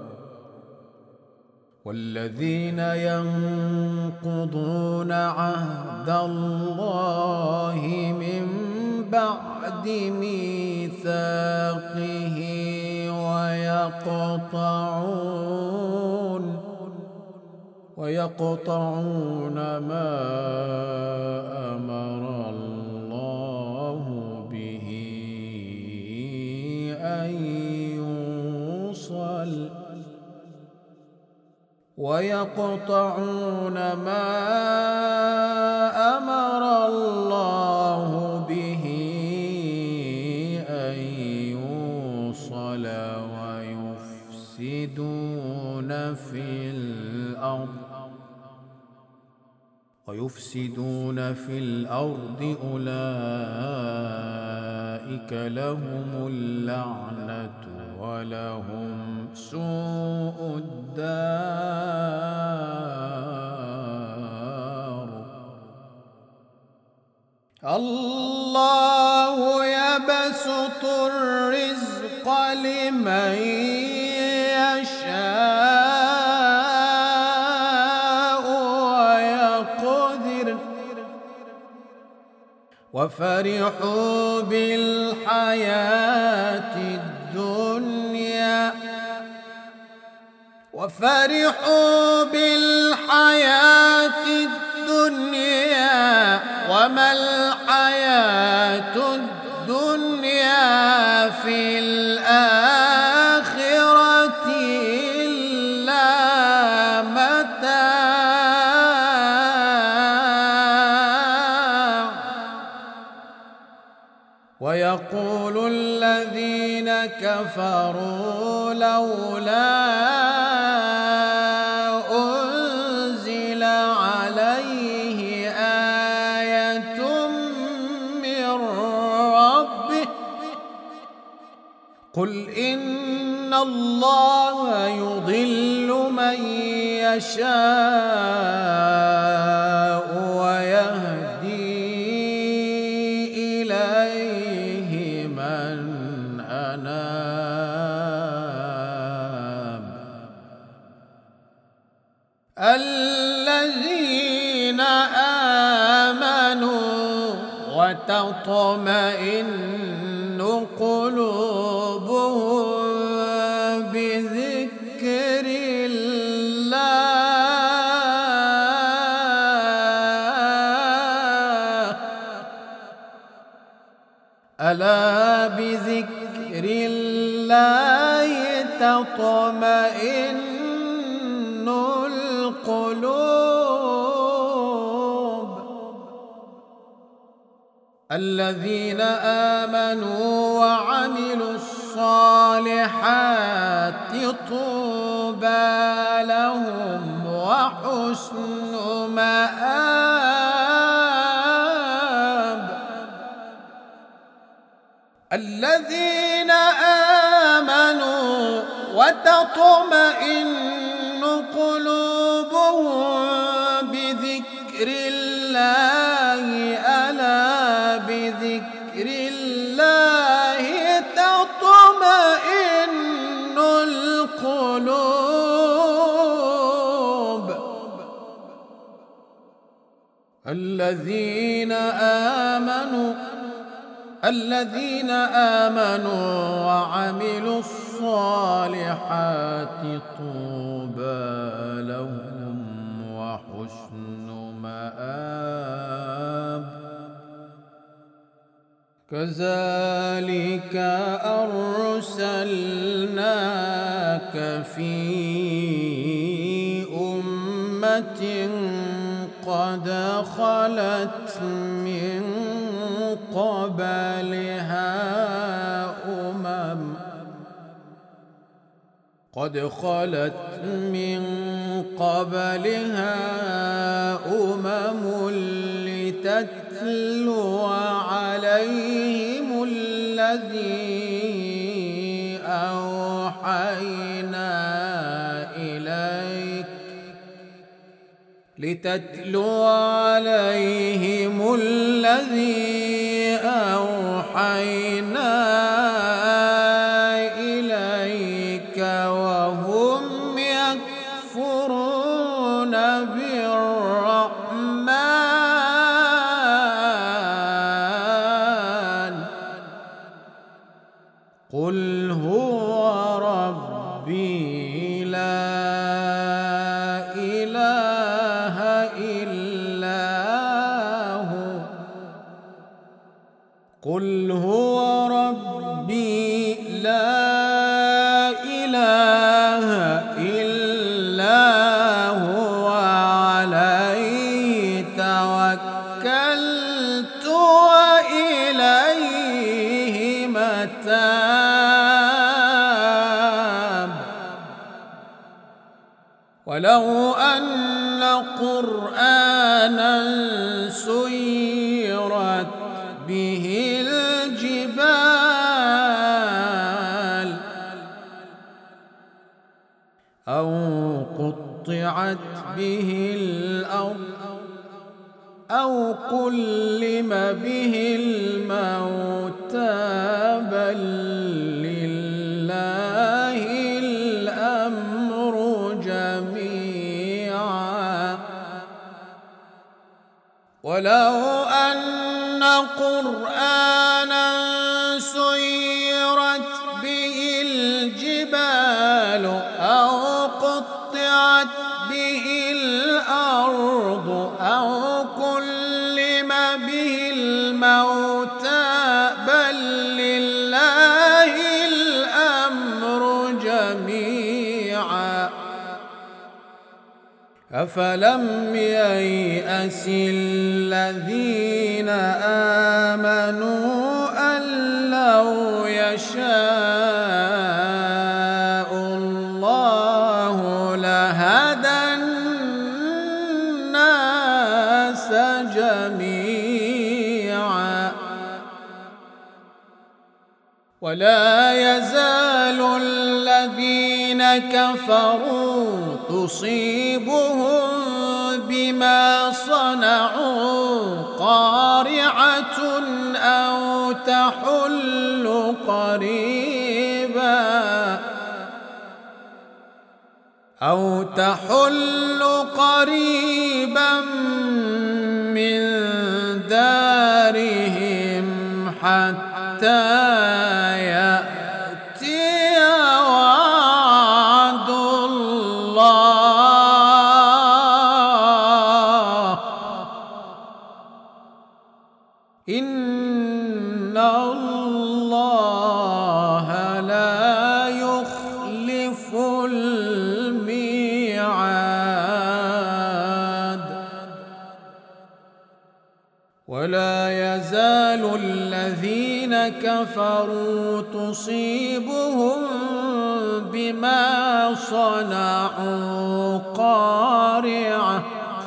والذين ينقضون عهد الله من بعد ميثاقه ويقطعون ويقطعون ما أمر الله به أن يوصل ويقطعون ما أمر الله به أن يوصل ويفسدون في الأرض ويفسدون في الأرض أولئك لهم اللعنة ولهم سوء الدار. الله يبسط الرزق لمن يشاء ويقدر وفرحوا بالحياة الدنيا وفرحوا بالحياة الدنيا وما الحياة الدنيا في الآخرة إلا متاع. ويقول الذين كفروا لولا أنزل عليه آية قل إن الله يضل من يشاء ويهدي إليه من أناب. الذين آمنوا وتطمئن قلوبهم بذكر الله. ألا بذكر الله تطمئن القلوب. الذين آمنوا وعملوا الصالحات طوبى لهم وحسن مآب. الذين آمنوا وتطمئن قلوبهم بذكر الله. ألا بذكر الله تطمئن القلوب. الذين آمنوا الذين آمنوا وعملوا الصالحات طوبى لهم وحسن مآب. كذلك أرسلناك في أمة قد خلت من قبلها أمم قد خلت من قبلها أمم لتتلو عليهم الذي أوحينا إليك لتتلو عليهم الذي أوحينا إليك وهم يكفرون بالرحمن. قل هو ربي لا إله إلا هو. قل هو ربي لا إله إلا هو عليه توكلت وإليه متاب. ولو أن قرآنا سيرت به الجبال أو قطعت به الأرض أو كلم به الموتى بل لله الأمر جميعا. ولو أن قرآنا سيرت به الجبال أو قطعت به الأرض أو كلم به الموتى بل لله الأمر جميعا. أفلم ييأس الذين آمنوا أن لو يشاء الله لهدى الناس جميعا ولا يزال الذين كفروا تصيبهم بما صنعوا قارعة أو تحل قريبا أو تحل قريبا من دارهم حتى يأتي وعد الله إن الله لا يخلف الميعاد ولا يزال الذين كفروا تصيبهم بما صنعوا قارعة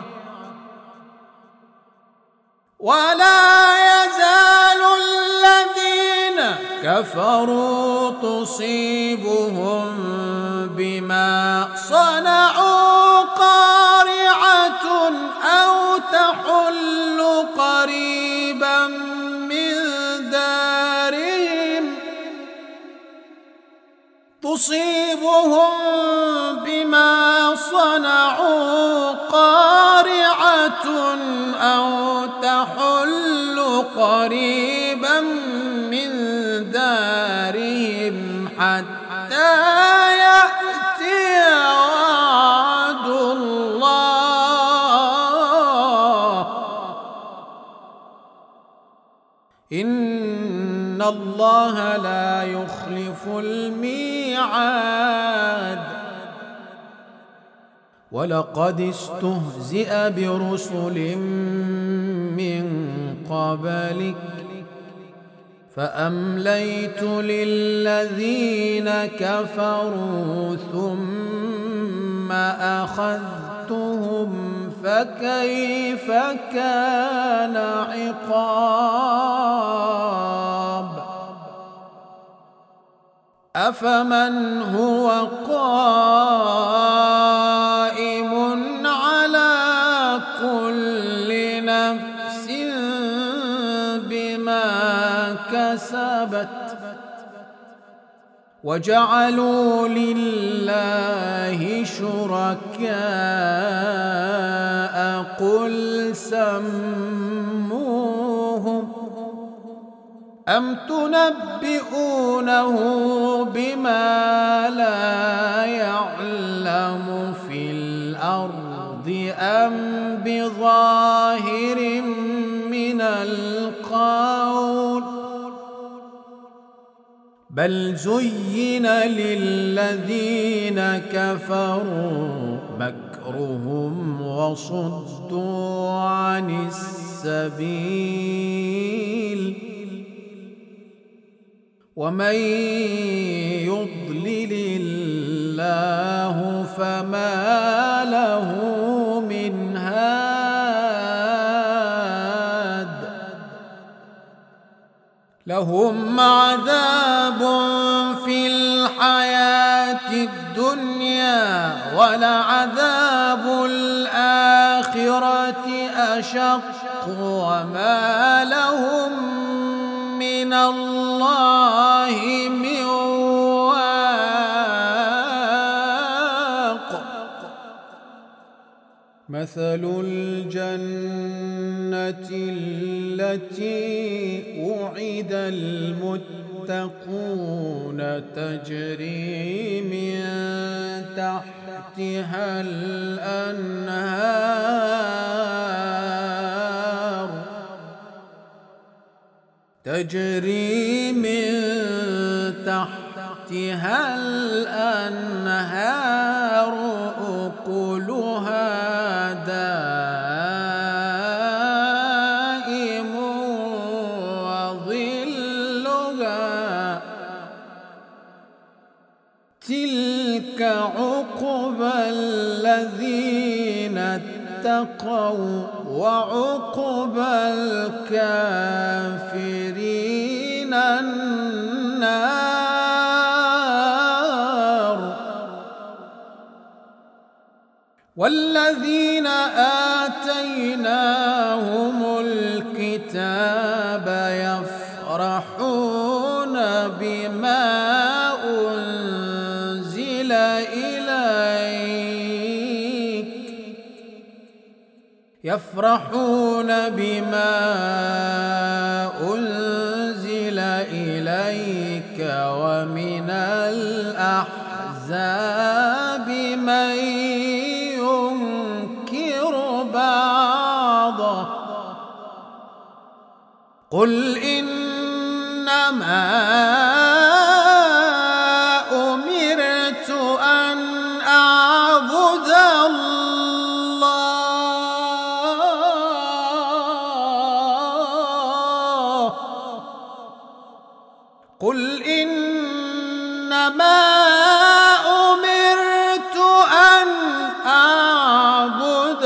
ولا يزال الذين كفروا تصيبهم بما صنعوا قارعة أو تحل قريبا من دارهم تصيبهم بما صنعوا قارعة أو تحل قريبا من دارهم حتى يأتي وعد الله إن الله لا يخلف الميعاد ولقد استهزئ برسل من قبلك فأمليت للذين كفروا ثم أخذتهم فكيف كان عقاب أفمن هو قائم على كل نفس بما كسبت وجعلوا لله شركاء قل سموهم أم تنبئونه بما لا يعلم في الأرض أم بظاهر من القول بل زين للذين كفروا مكرهم وصدوا عن السبيل ومن يضلل الله فما له من هاد لهم عذاب في الحياة الدنيا ولعذاب الآخرة أشق وما لهم من الله من واق مثل الجنة التي وعد المتقون تجري من تحتها الأنهار تجري من تحتها الأنهار أكلها دائم وظلها تلك عقبى الذين اتقوا وعقبى الكافرين النار والذين آتيناهم الكتاب يفرحون بما أنزل إليك يفرحون بما أنزل إليك ومن الأحزاب من ينكر بعضه قل إنما أمرت أن أعبد الله قل إنما أمرت أن أعبد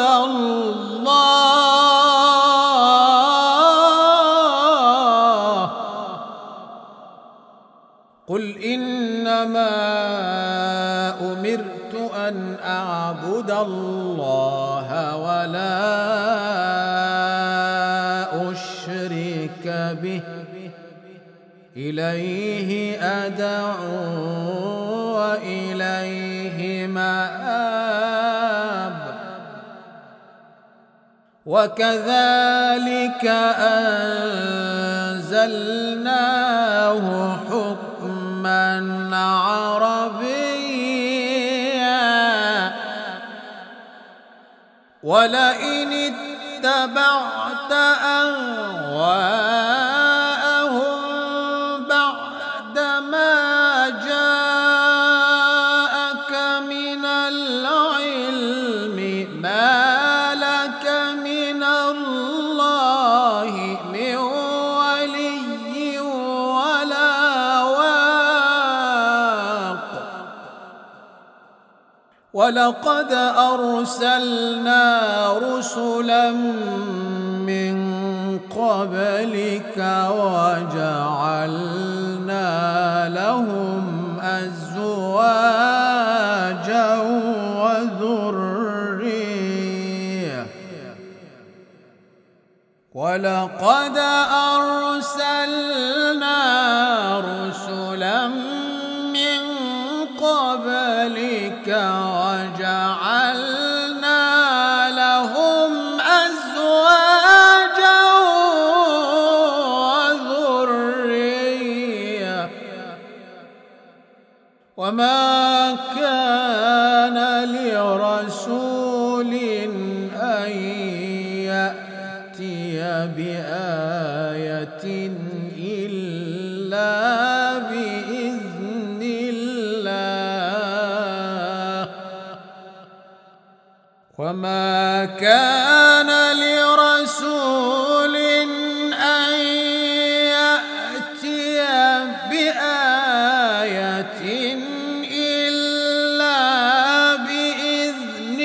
الله قل إنما أمرت أن أعبد الله ولا أشرك به إليه أدعو وإليه مآب وكذلك أنزلناه حكما عربيا ولئن اتبعت أهواءهم بعد ما جاءك من العلم ما لك من الله من ولي ولا واق ولقد أرسلنا رسلا من قبلك وجعلنا لهم أزواجا وذرية ولقد أرسلنا رسلا من قبلك وجعلنا لهم أزواجا وذرية وما كان لرسول أن يأتي بآية إلا بإذن الله وما كان لرسول أن يأتي بآية إلا بإذن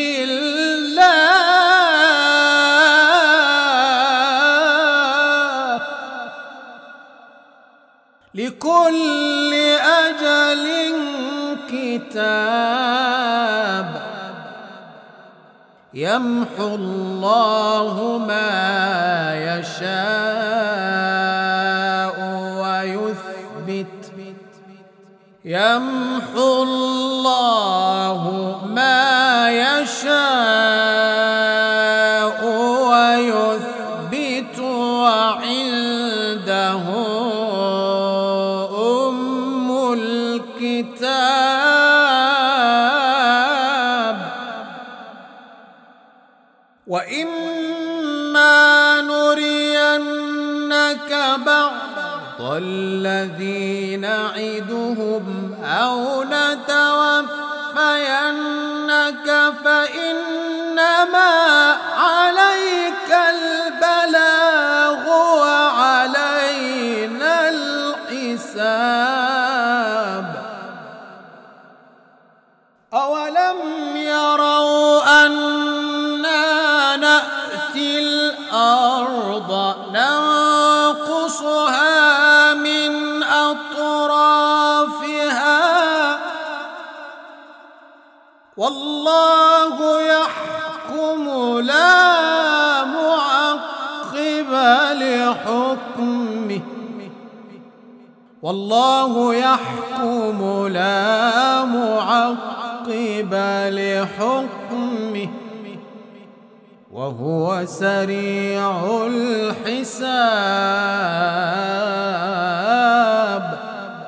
الله لكل أجل كتاب يمحو الله ما يشاء ويثبت يمحو الله ما يشاء ويثبت وعنده أم الكتاب وإما نرينك بعض الذي نعدهم أو نتوفينك فإنما عليك البلاغ وعلينا الحساب أولم يروا أنا نأتي الأرض ننقصها من أطرافها والله يحكم لحكمه والله يحكم لا معقب لحكمه وهو سريع الحساب.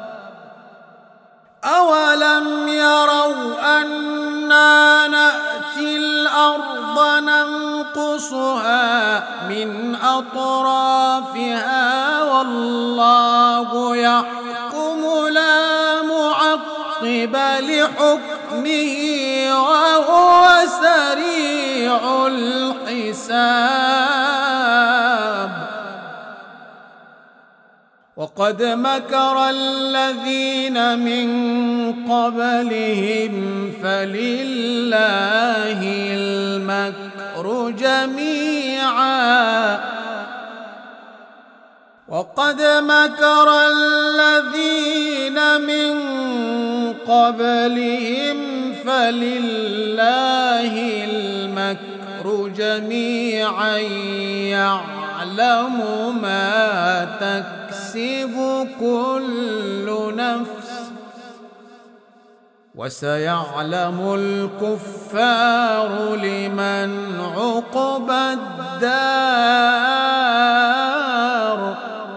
أولم يروا أنا نأتي الأرض ننقصها من أطرافها والله يحكم لا معقب لحكمه وهو سريع الحساب. وقد مكر الذين من قبلهم فلله المكر جميعا وقد مكر الذين من قبلهم فلله المكر جميعا يعلم ما تكسب كل نفس وسيعلم الكفار لمن عقبى الدار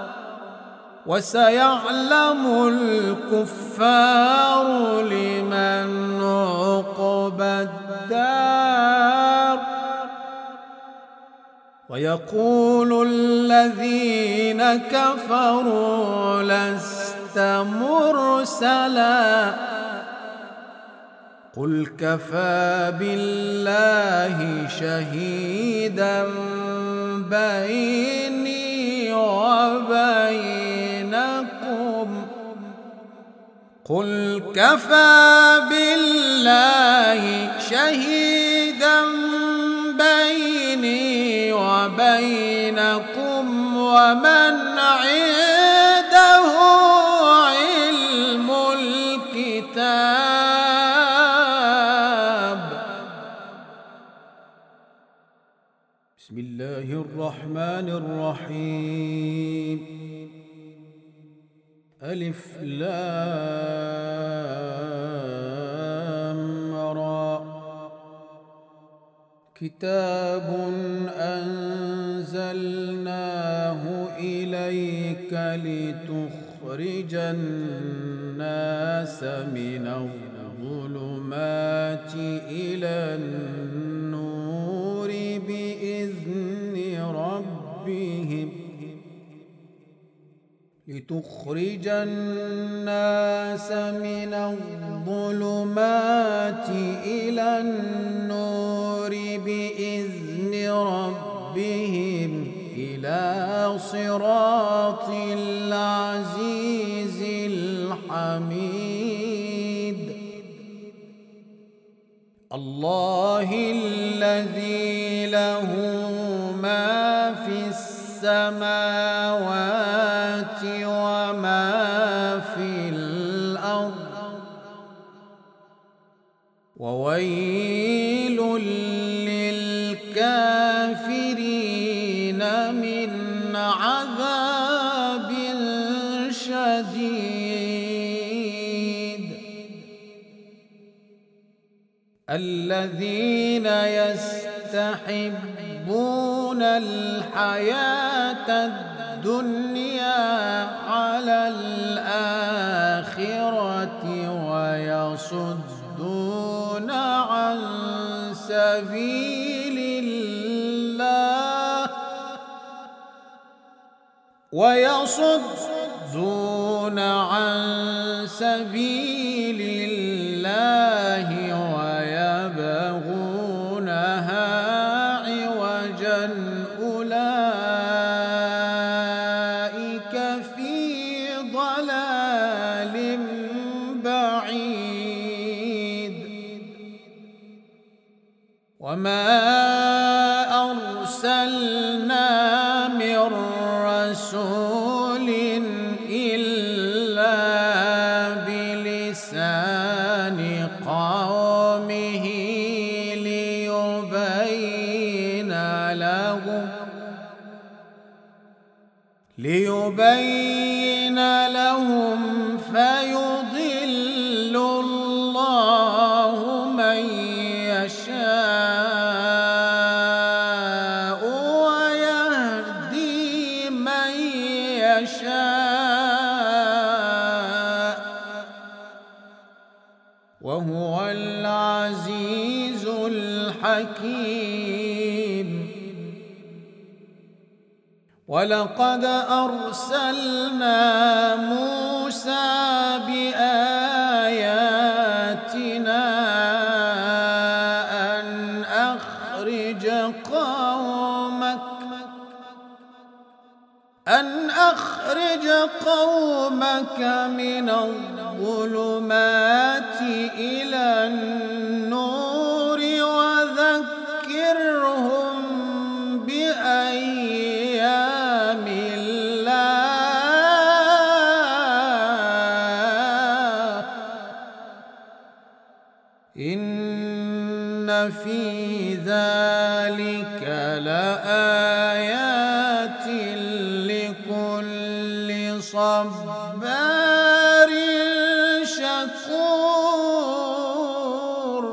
وسيعلم الكفار لمن عقبى الدار. ويقول الذين كفروا لست مرسلا قل كفى بالله شهيدا بيني وبينكم قل كفى بالله شهيدا بيني وبينكم ومن عنده علم الكتاب. بسم الله الرحمن الرحيم. ألف لام را كتاب أنزلناه إليك لتخرج الناس من الظلمات إلى النور بإذن ربهم لتخرج الناس من الظلمات إلى النور بإذن ربهم إلى صراط العزيز الحميد. الله الذي له ما في السماوات وما في الأرض وويل للكافرين من عذاب شديد. الذين يستحبون الحياة الدنيا على الآخرة ويصدون عن سبيل الله ويصدون عن سبيل الله ويبغونها عوجا أولئك في ضلال بعيد. وما أرسلنا من رسول إلا بلسان قومه ليبين لهم ليبين ليبين لهم فيضل الله من يشاء ويهدي من يشاء وهو العزيز الحكيم. ولقد أرسلنا موسى بآياتنا أن أخرج قومك أن أخرج قومك من الظلمات إلى النور وذكرهم بأيام الله إن في ذلك لآيات لكل صبار شكور.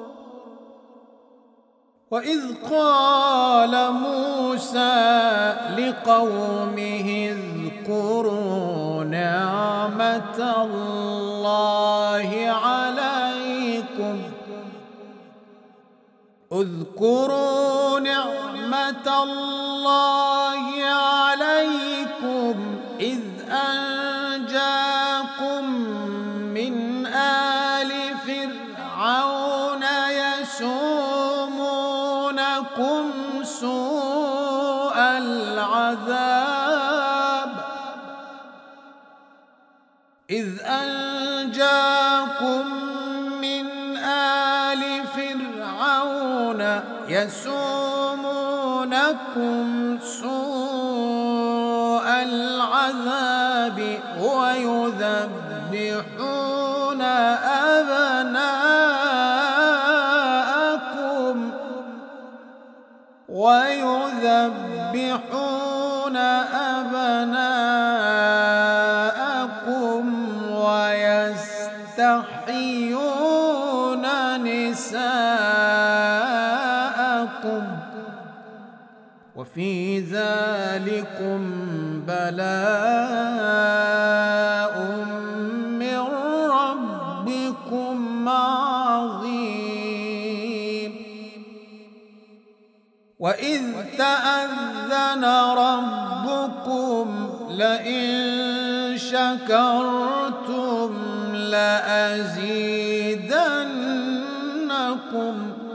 وإذ قال موسى لقومه اذكروا نعمة الله عليكم اذكروا نعمة الله عليكم إذ أنجاكم من آل فرعون يسومونكم سوء العذاب إذ أنجاكم من آل فرعون يسومونكم سوء العذاب ويذبحون أبناءكم ويذبحون أبناءكم ويستحيون نساءكم وفي ذلكم بلاء من ربكم عظيم. وإذ تأذن ربكم لئن شكرتم لأزيدنكم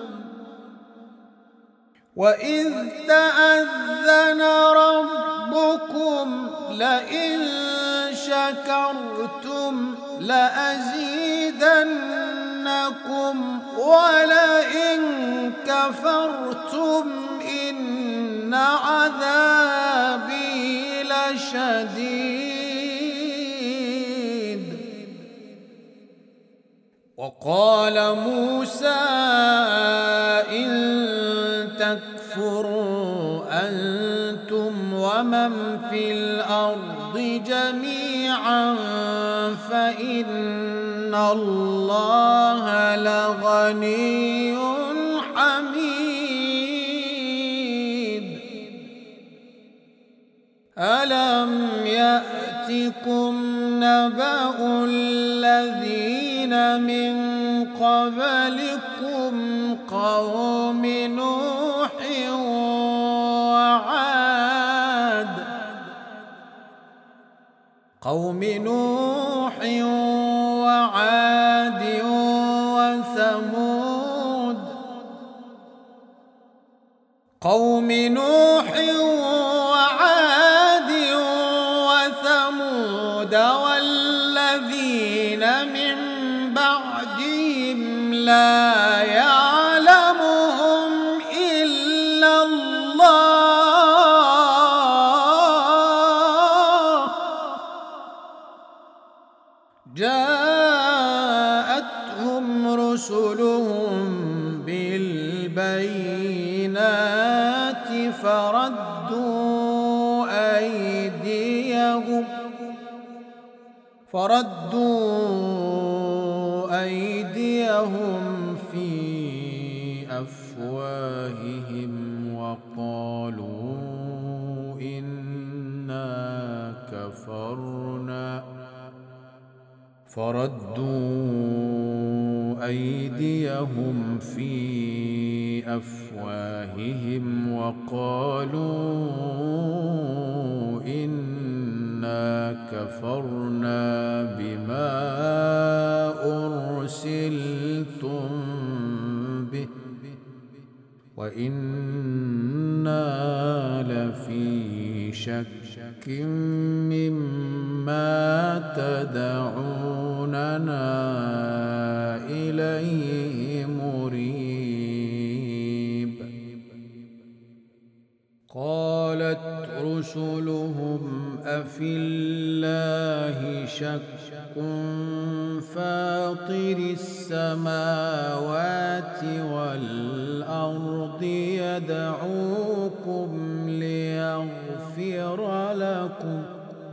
وإذ تأذن ربكم لئن شكرتم لأزيدنكم ولئن كفرتم إن عذابي لشديد. وقال موسى إن تكفروا أنتم ومن في الأرض جميعا فإن الله لغني حميد. ألم يأتكم نبأ الذين من قبلكم قوم نوح وعاد قوم نوح وعاد وثمود قوم نوح وعاد وثمود والذين من بعدهم لا يعلمهم إلا الله جاءتهم رسلهم بالبينات فردوا أيديهم أيديهم فردوا أيديهم في أفواههم وقالوا إنا كفرنا فردوا أيديهم في أفواههم وقالوا إنا كفرنا بما أرسلتم به وإنا لفي شك مما تدعوننا إليه مريب. قالت رسلهم أفي الله شك فاطر السماوات والأرض يدعوكم ليغفر لكم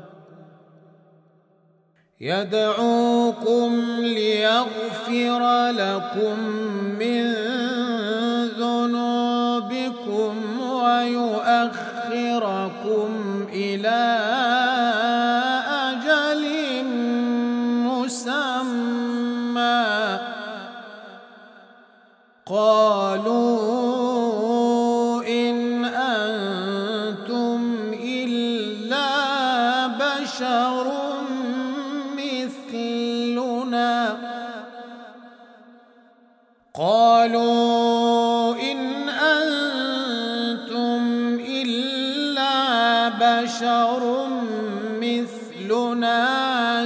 يدعوكم ليغفر لكم من ذنوبكم ويؤخركم إلى أجل مسمى. قالوا إن أنتم إلا بشر مثلنا قالوا إن أنتم إلا بشر مثلنا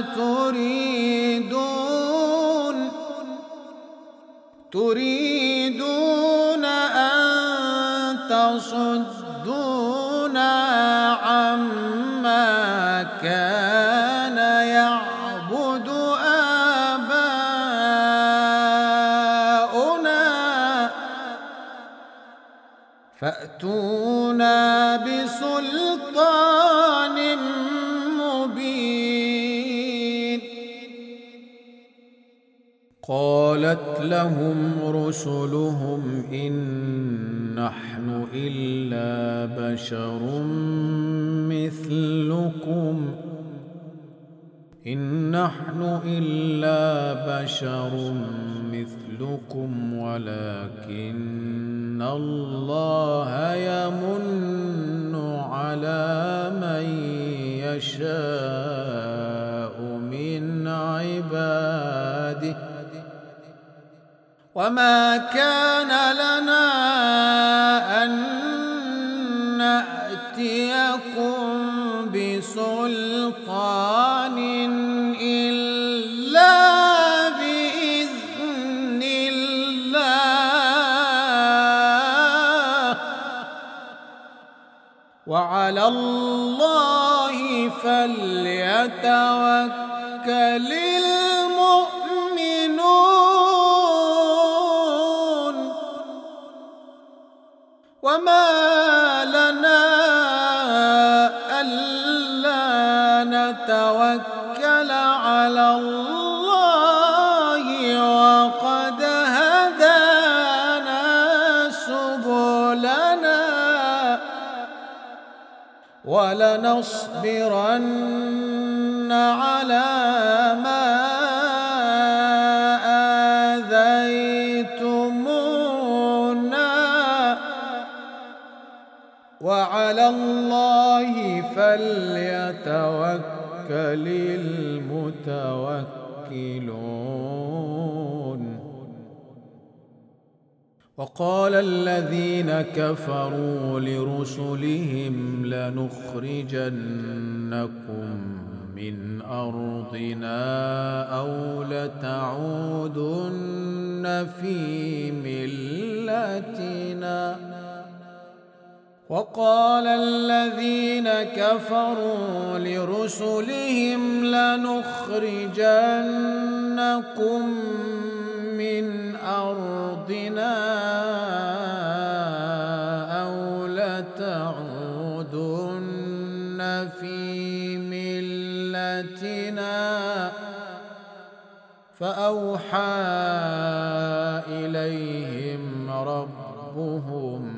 تريدون تريدون أن تصدونا عما كان يعبد آباؤنا فأتونا بسلطان مبين. قالت لهم رسلهم إن نحن إلا بشر مثلكم إن نحن إلا بشر مثلكم ولكن الله يمن على من يشاء من عباده وما كان لنا أن نأتيكم بسلطان إلا بإذن الله وعلى الله فليتوكل المؤمنون. وما لنا ألا نتوكل على الله وقد هدانا سبلنا ولنصبرن على ما آذيتمونا وعلى الله فليتوكل المتوكلون. وقال الذين كفروا لرسلهم لنخرجنكم من أرضنا أو لتعودن في ملتنا وقال الذين كفروا لرسلهم لنخرجنكم من أرضنا أو لتعودن في ملتنا ذريتنا فأوحى إليهم ربهم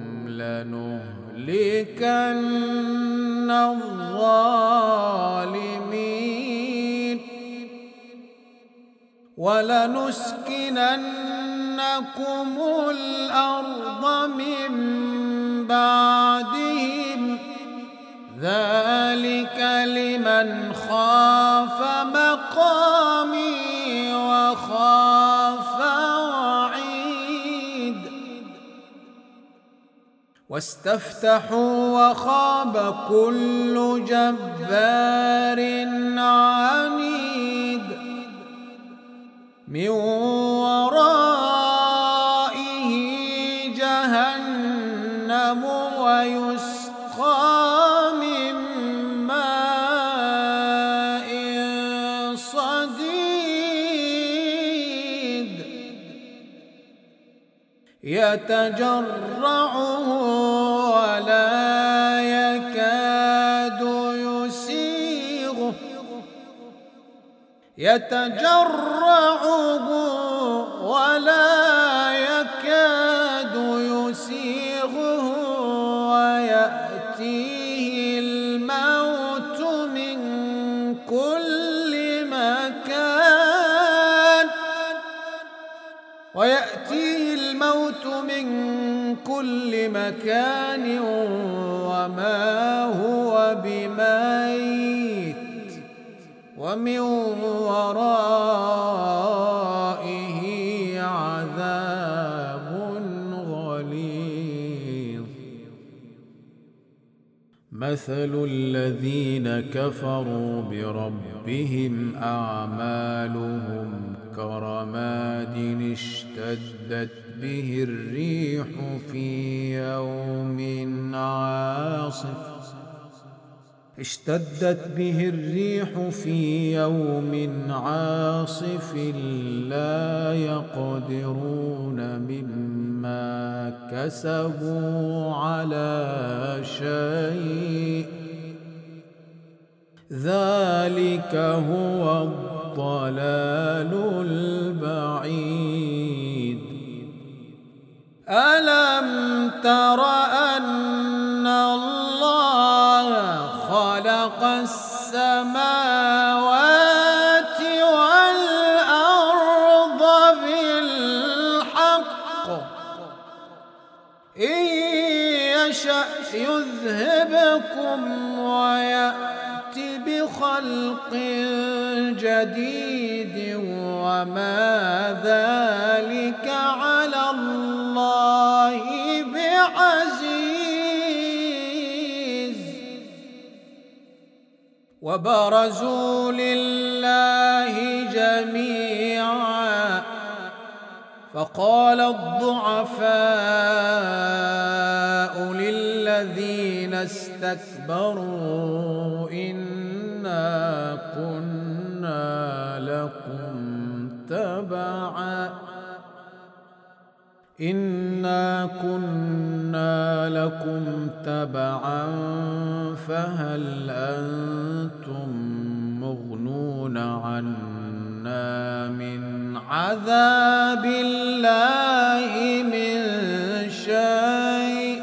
لنهلكن الظالمين ولنسكننكم الأرض من بعدهم ذلك لمن خاف مقامي وخاف وعيد واستفتحوا وخاب كل جبار عنيد من ورائه جهنم ويسقى من ماء صديد يتجرعه ولا يكاد يسيغه يتجرعه ولا يكاد يسيغه ويأتيه الموت من كل مكان ويأتيه الموت من كل مكان وما هو بميت ومن ورائه عذاب غليظ مثل الذين كفروا بربهم أعمالهم كرماد اشتدت به الريح في يوم عاصف اشتدت به الريح في يوم عاصف لا يقدرون مما كسبوا على شيء ذلك هو الضلال البعيد ألم تر أن الله خلق السماوات والأرض بالحق إن يشأ يذهبكم ويأتي بخلق جديد وما ذلك على الله بعزيز وبرزوا لله جميعا فقال الضعفاء للذين استكبروا إنا كنا لكم تبعا إنا كنا لكم تبعا فهل أنتم مغنون عنا من عذاب الله من شيء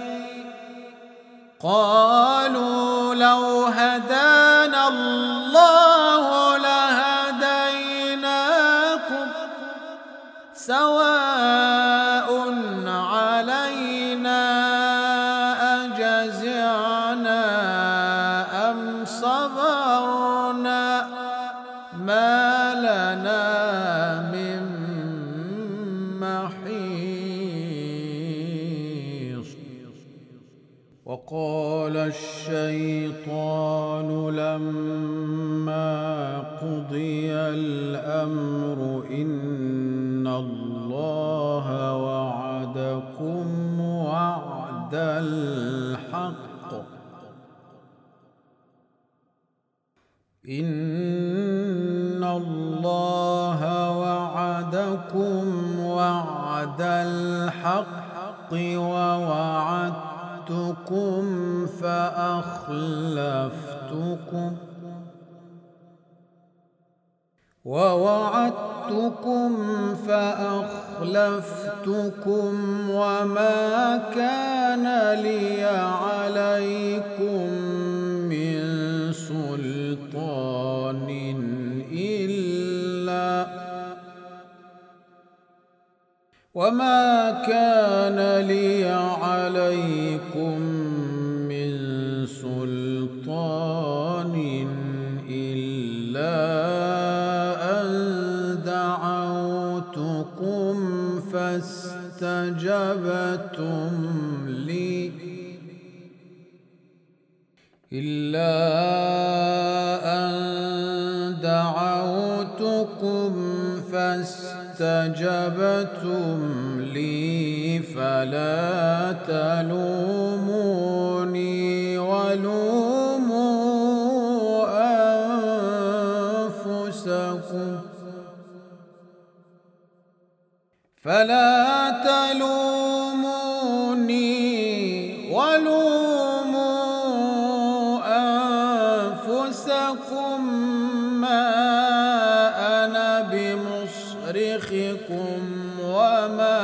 قالوا لو هدانا الله لهديناكم سواء علينا أجزعنا أم صبرنا ما لنا من محيص وقال الشيطان لما قضي الأمر إن الله وعدكم وعد الحق إن الله وعدكم وعد الحق ووعدتكم فأخلفتكم ووعدتكم فأخلفتكم وما كان لي عليكم من سلطان إلا وما كان لي عليكم من سلطان إلا أن دعوتكم فاستجبتم لي إلا أن دعوتكم فاستجبتم لي فلا تلوموني ولوموا أنفسكم فلا تلوموني ولوموا أنفسكم ما أنا بمصرخكم وما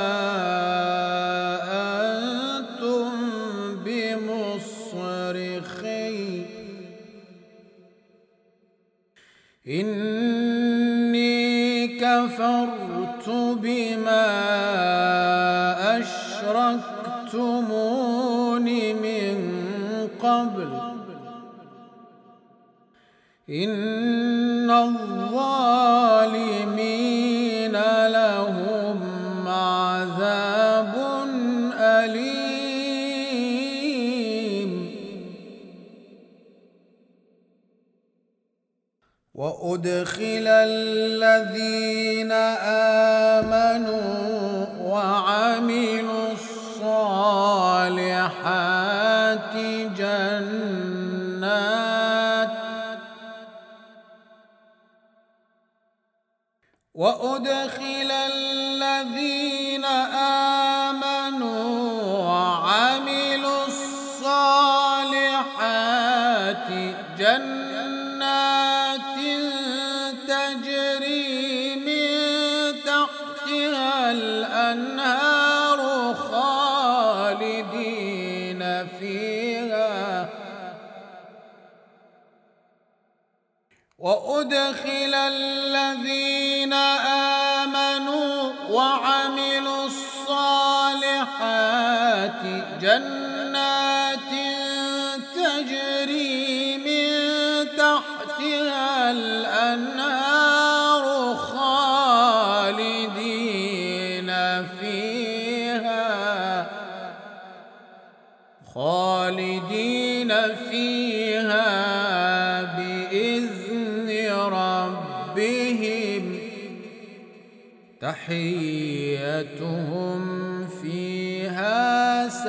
أنتم بمصرخي إني كفرت بما أشركتمون من قبل إن الظالمين لهم عذاب أليم وأدخل الذين آمنوا وعملوا الصالحات جنات وأدخل الذين آمنوا وعملوا الصالحات جنات تجري من تحتها الأنهار خالدين فيها وأدخل الذين آمنوا وعملوا الصالحات جنات تجري من تحتها الأنهار خالدين فيها خالدين فيها بإذن ربهم تحيتهم فيها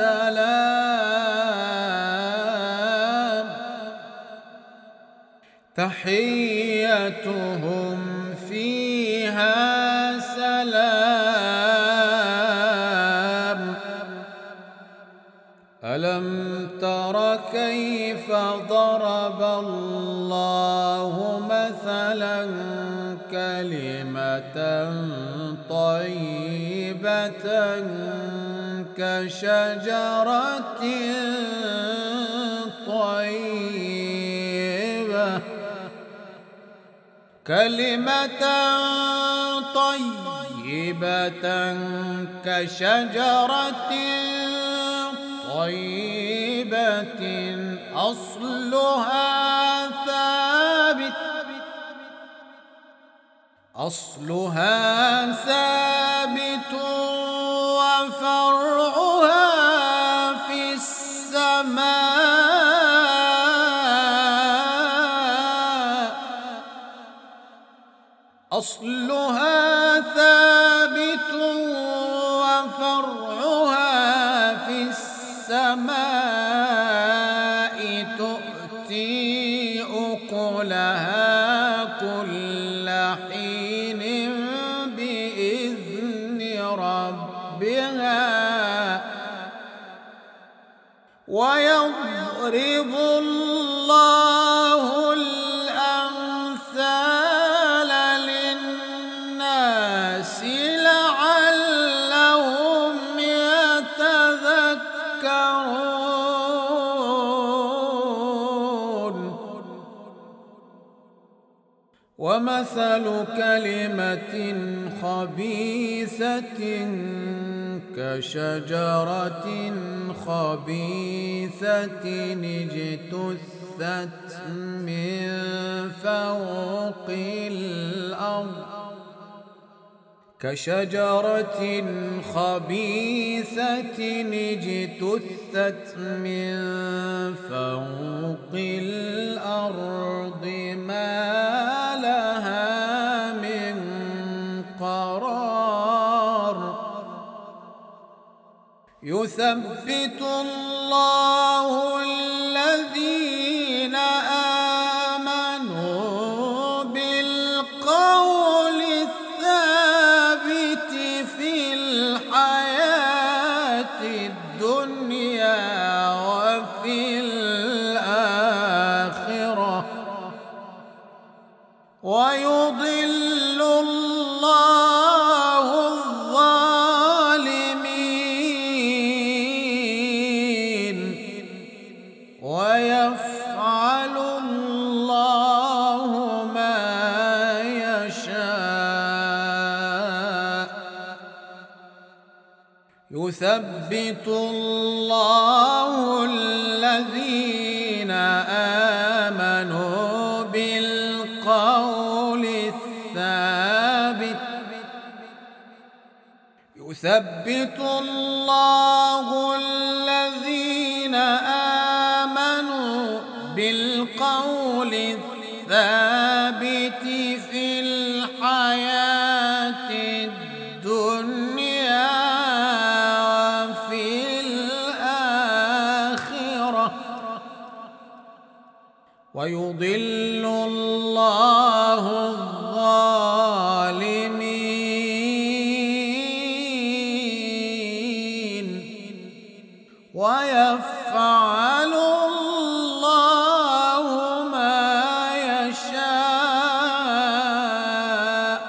سلام تحيتهم فيها سلام ألم تر كيف ضرب الله مثلا كلمة طيبة كشجرة طيبة كلمة طيبة كشجرة طيبة أصلها ثابت أصلها ثابت وفرعها في السماء أصلها ثابت وفرعها في السماء تؤتي أكلها كل حين بإذن ربها ويضرب الله الأمثال ومثل كلمة خبيثة كشجرة خبيثة اجتثت من فوق الأرض كشجرة خبيثة اجتثت من فوق الأرض ما لها من قرار يثبت الله الذين آمنوا بالقول الثابت في الحياة الدنيا وفي الآخرة ويضل الله الظالمين ويفعل الله ما يشاء يثبت الله الذين آمنوا بالقول الثابت يثبت الله الذين آمنوا بالقول الثابت في الحياة الدنيا وفي الآخرة ويضل الله الظالمين ويفعل الله ما يشاء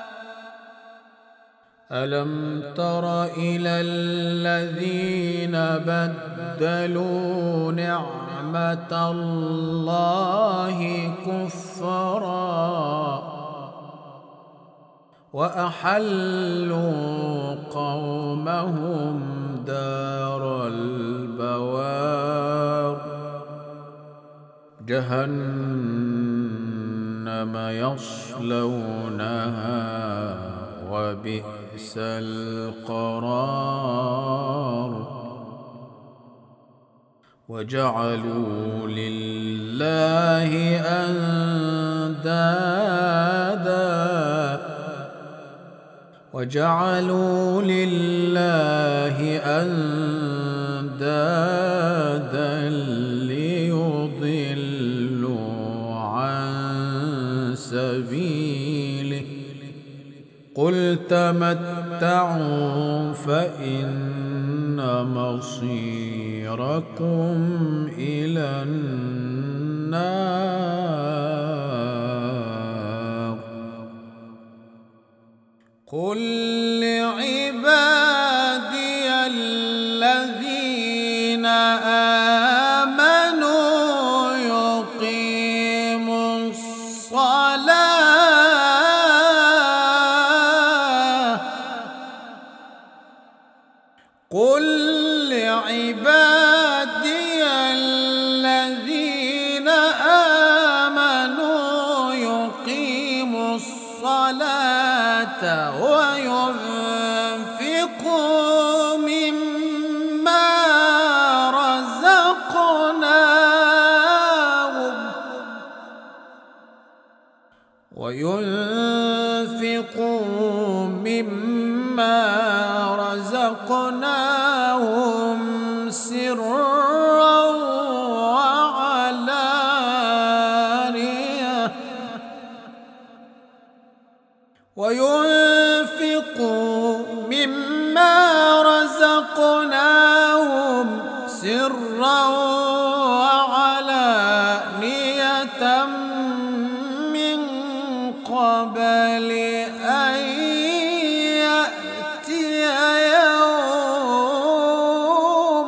ألم تر إلى الذين بدلوا نعمة الله كفرا وأحلوا قومهم دار البوار جهنم يصلونها وبئس القرار وجعلوا لله أندادا وجعلوا لله أندادا ليضلوا عن سبيله قل تمتعوا فإن مصيركم إلى النار قل لعبادي الذين آمنوا يقيموا الصلاة قل لعبادي الذين آمنوا يقيموا الصلاة وينفقوا مما رزقناهم وينفقوا مما رزقناهم سرا وعلانية وينفقوا مما رزقناهم سرا وعلانية من قبل أن يأتي يوم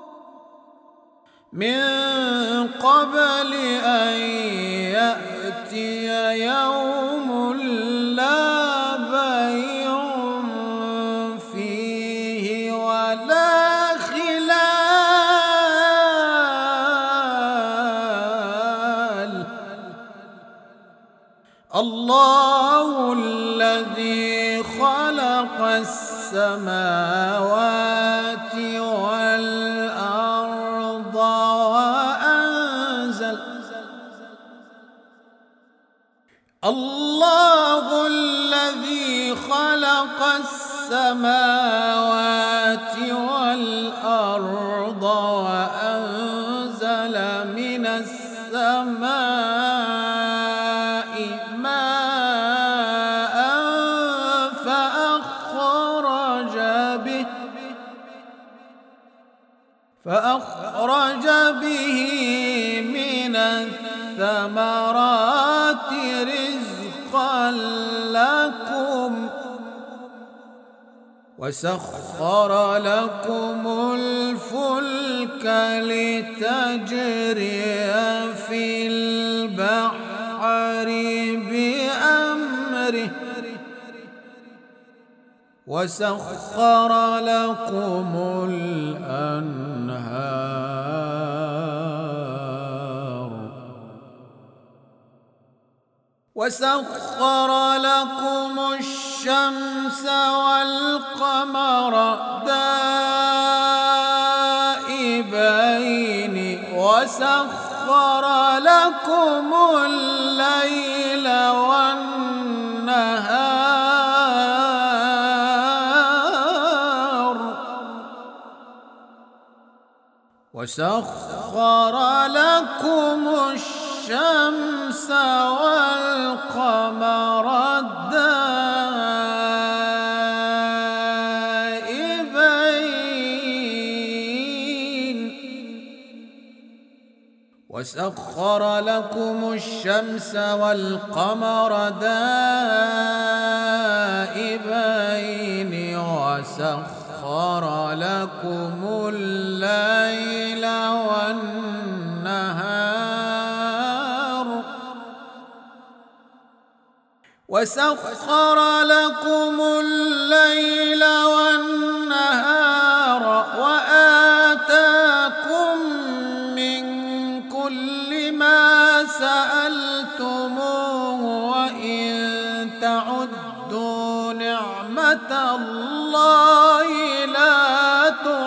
من قبل أن يأتي يأتي يوم لا بيع فيه ولا خلال. الله الذي خلق السماوات والأرض وأنزل الله الذي خلق السماوات والأرض وأنزل من السماء ماء فأخرج به فأخرج به من الثمرات رزقا لكم وسخر لكم الفلك لتجري في البحر بأمره وسخر لكم الأنهار وسخر لكم الشمس والقمر دائبين وسخر لكم الليل والنهار وسخر لكم الشمس والقمر دائبين وسخر لكم الشمس والقمر دائبين وسخر لكم الليل والنهار وسخر لكم الليل والنهار وآتاكم من كل ما سألتموه وإن تعدوا نعمة الله لا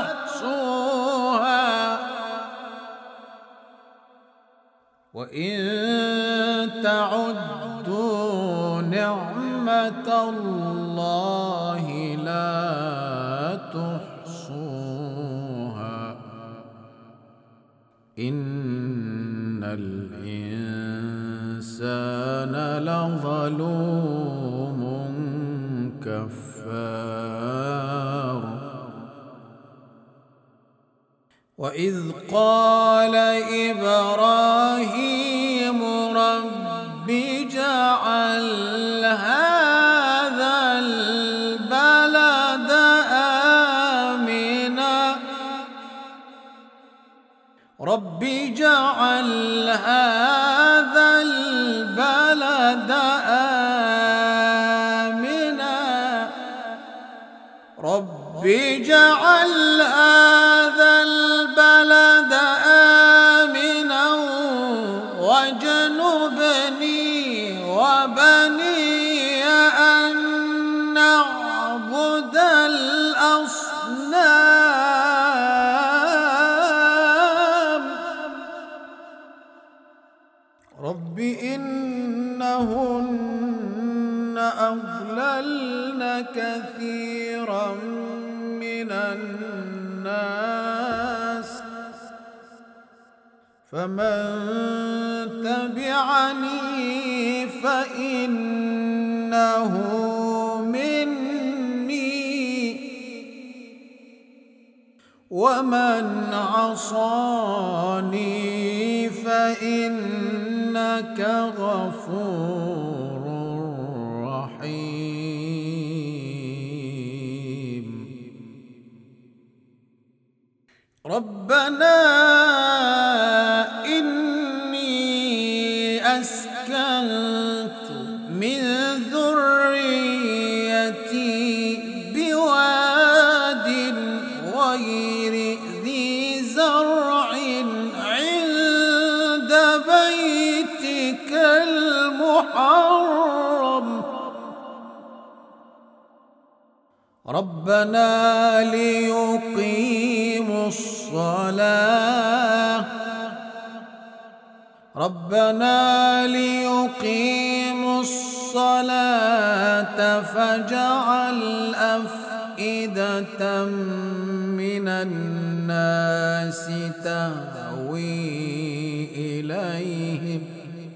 تحصوها وإن تعدوا نعمة الله لا تحصوها إن الإنسان لظلوم كفار. وإذ قال إبراهيم رب اجعل هذا البلد آمنا رب اجعل هذا البلد آمنا رب اجعل هذا البلد آمنا واجنبني وبني أن نعبد الأصنام رب إنهن أضللن كثيرا من الناس فمن تبعني فإنه مني ومن عصاني فإنك غفور رحيم. ربنا إني أسكنت أسكنت من ذريتي بواد غير ذي زرع عند بيتك المحرم ربنا ليقيموا الصلاة ربنا ليقيموا الصلاة فاجعل أفئدة من الناس تهوي إليهم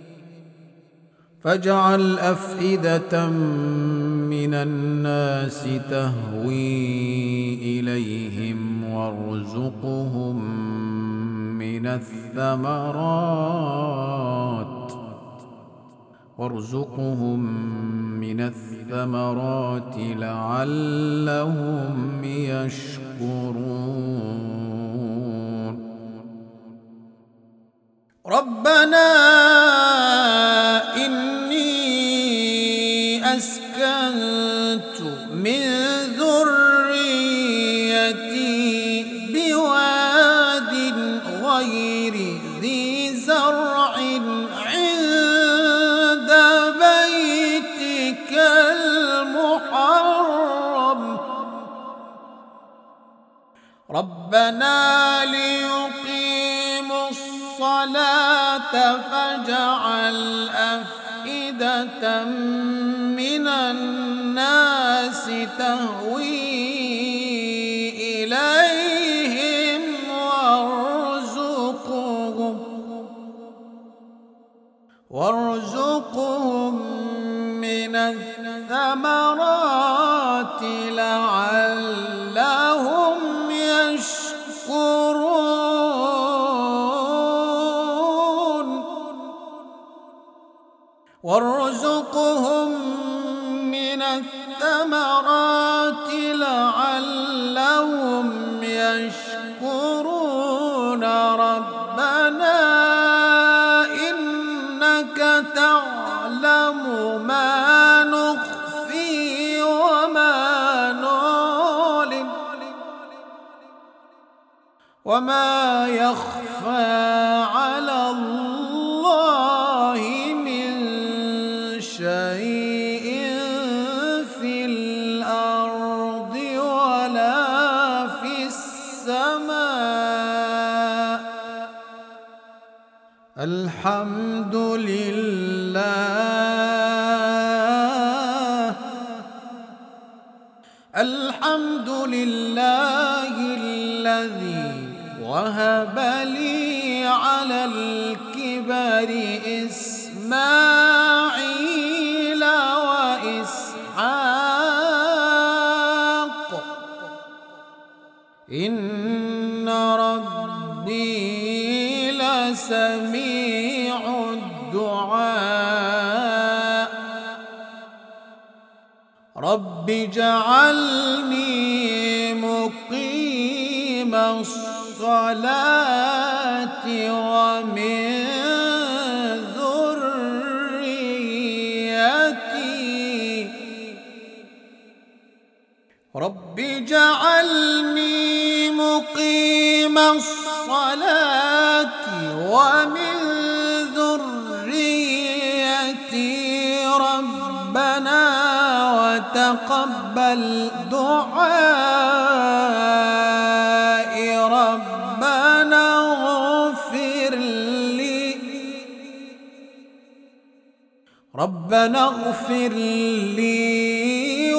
فاجعل أفئدة من الناس تهوي إليهم وارزقهم من الثمرات وارزقهم من الثمرات لعلهم يشكرون ربنا إني أسكنت من ذريتي بواد غير ذي زرع عند بيتك المحرم ربنا ليقيموا الصلاة فاجعل أفئدة من الناس تهوي إليهم وارزقهم وارزقهم من الثمرات لعلهم يشكرون وارزقهم من الثمرات لعلهم يشكرون ربنا إنك تعلم ما نخفي وما نعلن وما يخفى على الله من شيء في الأرض ولا في السماء الحمد لله الحمد لله الذي وهب لي على الكبر إسماعيل وإسحاق إن ربي لسميع الدعاء رب اجعلني مقيم الصلاة ومن ذريتي رب اجعلني مقيم الصلاة ومن ذريتي ربنا وتقبل دعائي ربنا اغفر لي ربنا اغفر لي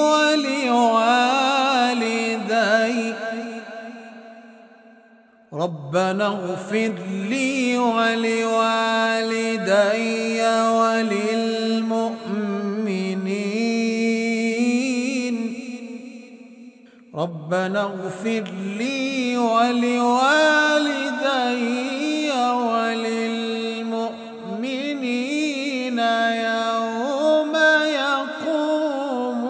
ولوالدي ربنا اغفر لي ولوالدي وللمؤمنين ربنا اغفر لي ولوالدي وللمؤمنين يوم يقوم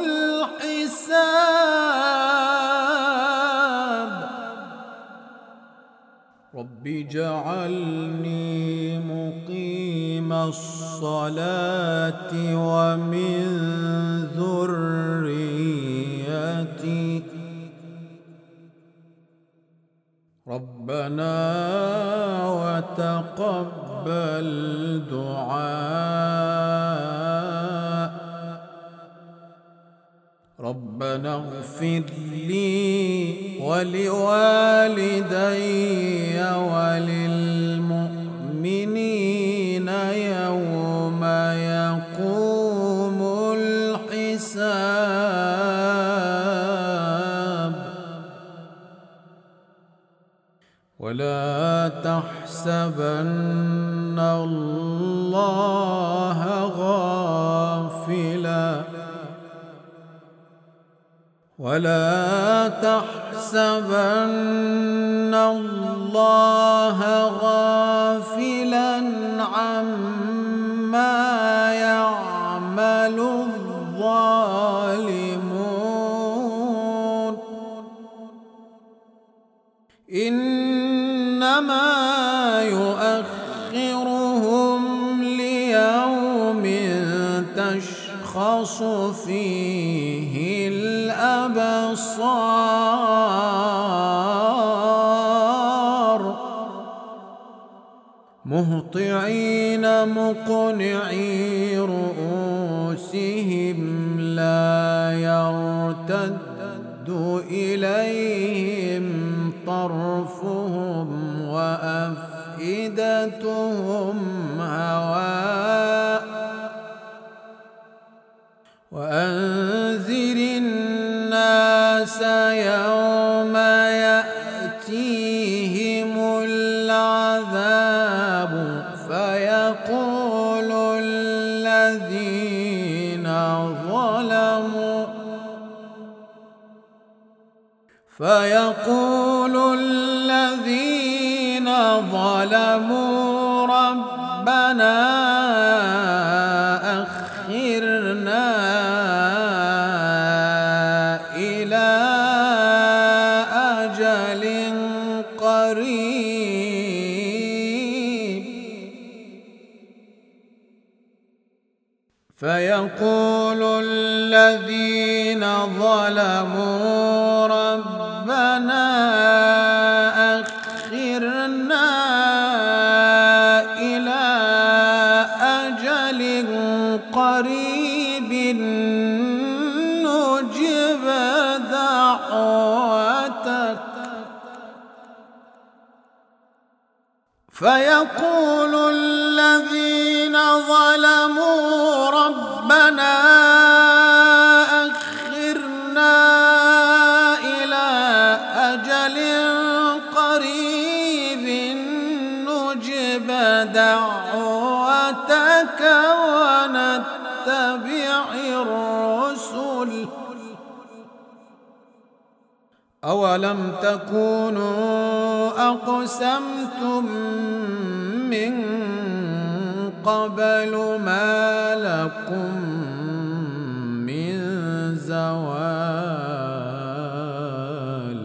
الحساب رب اجعلني مقيم الصلاة الصلاة ومن ذريتي ربنا وتقبل دعاء ربنا اغفر لي ولوالدي وللمؤمنين يوم يقوم الحساب ولا تحسبن الله غافلا ولا تحسبن الله غافلا عما يعمل الظالمون إنما يؤخرهم ليوم تشخص فيه الأبصار مهطعين مقنعي رؤوسهم لا يرتد إليهم طرفهم وأفئدتهم هواء وأنذر الناس يوم يأتيهم العذاب فيقول الذين ظلموا فيقول الذين ظلموا ربنا أخرنا إلى أجل قريب فيقول الذين ظلموا ربنا أخرنا إلى أجل قريب نجب دعوتك فيقول الذين ظلموا ربنا أخرنا إلى أجل قريب نجب دعوتك ونتبع الرسل أولم تكونوا أقسمتم من قبل ما لكم من زوال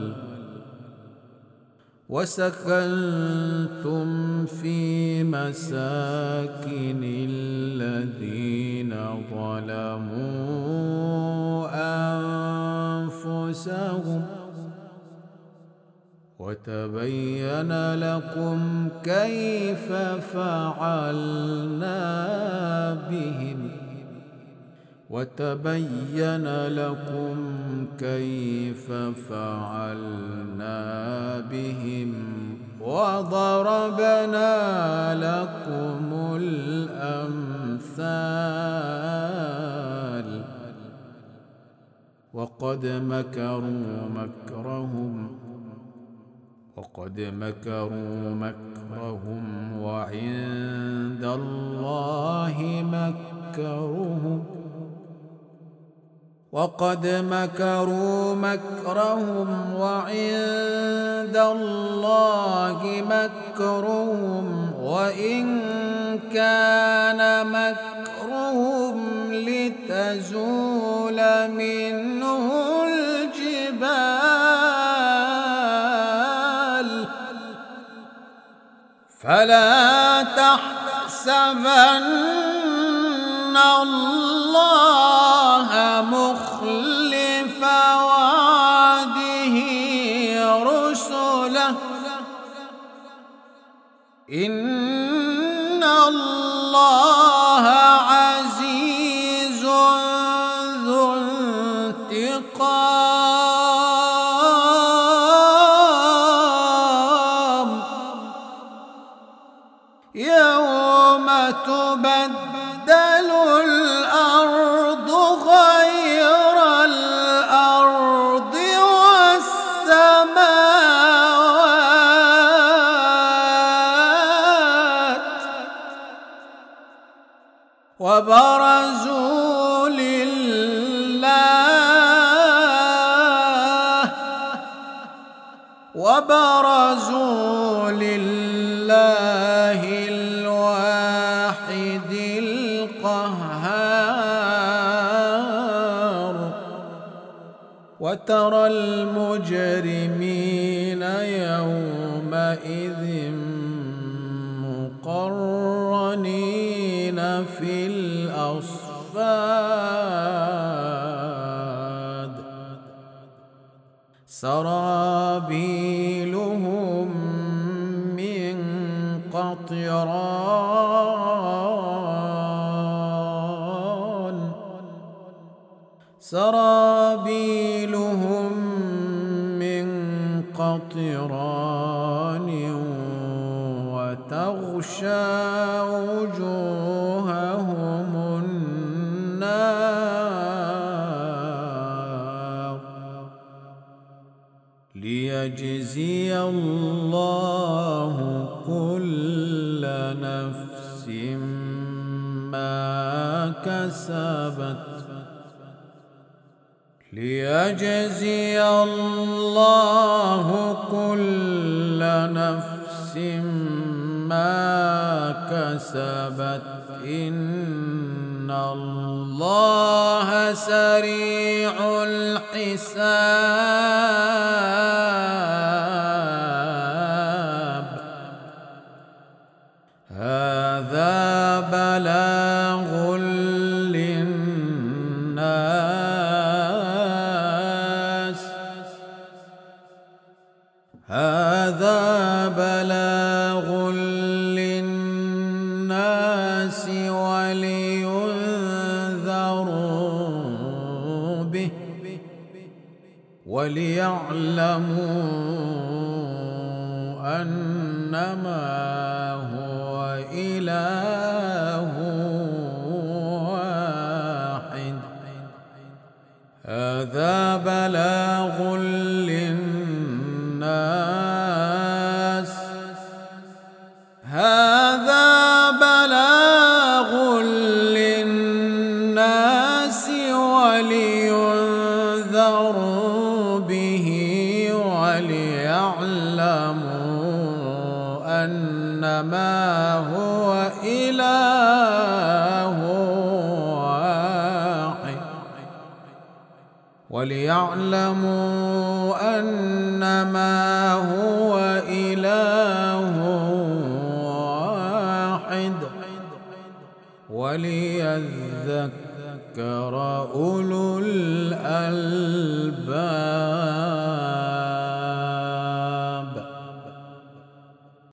وسكنتم في مساكن الذين ظلموا أنفسهم وتبين لكم كيف فعلنا بهم وتبين لكم كيف فعلنا بهم وضربنا لكم الأمثال وقد مكروا مكرهم وقد مكروا مكرهم وعند الله مكرهم وقد مكروا مكرهم وعند الله مكرهم وإن كان مكرهم لتزول منه الجبال فلا تحسبن الله مخلف وعده رسله إن الله عزيز ذو انتقام يوم تبدل الأرض غير الأرض والسماوات وبرزوا لله وبرزوا لله الواحد القهار وترى المجرمين يومئذ مقرنين في الأصفاد سرابيلهم من قطران سرابيلهم من قطران وتغشى وجوههم النار ليجزي الله كل نفس ما كسبت ليجزي الله كل نفس ما كسبت إن الله سريع الحساب هذا بلاغ للناس هذا بلاغ للناس ولينذروا به وليعلموا أنما هو إله واحد هذا بلاغ للناس هذا بلاغ للناس ولينذروا به وليعلموا أنما هو إله واحد وليعلموا أنما هو إله واحد وليذكر أولو الألباب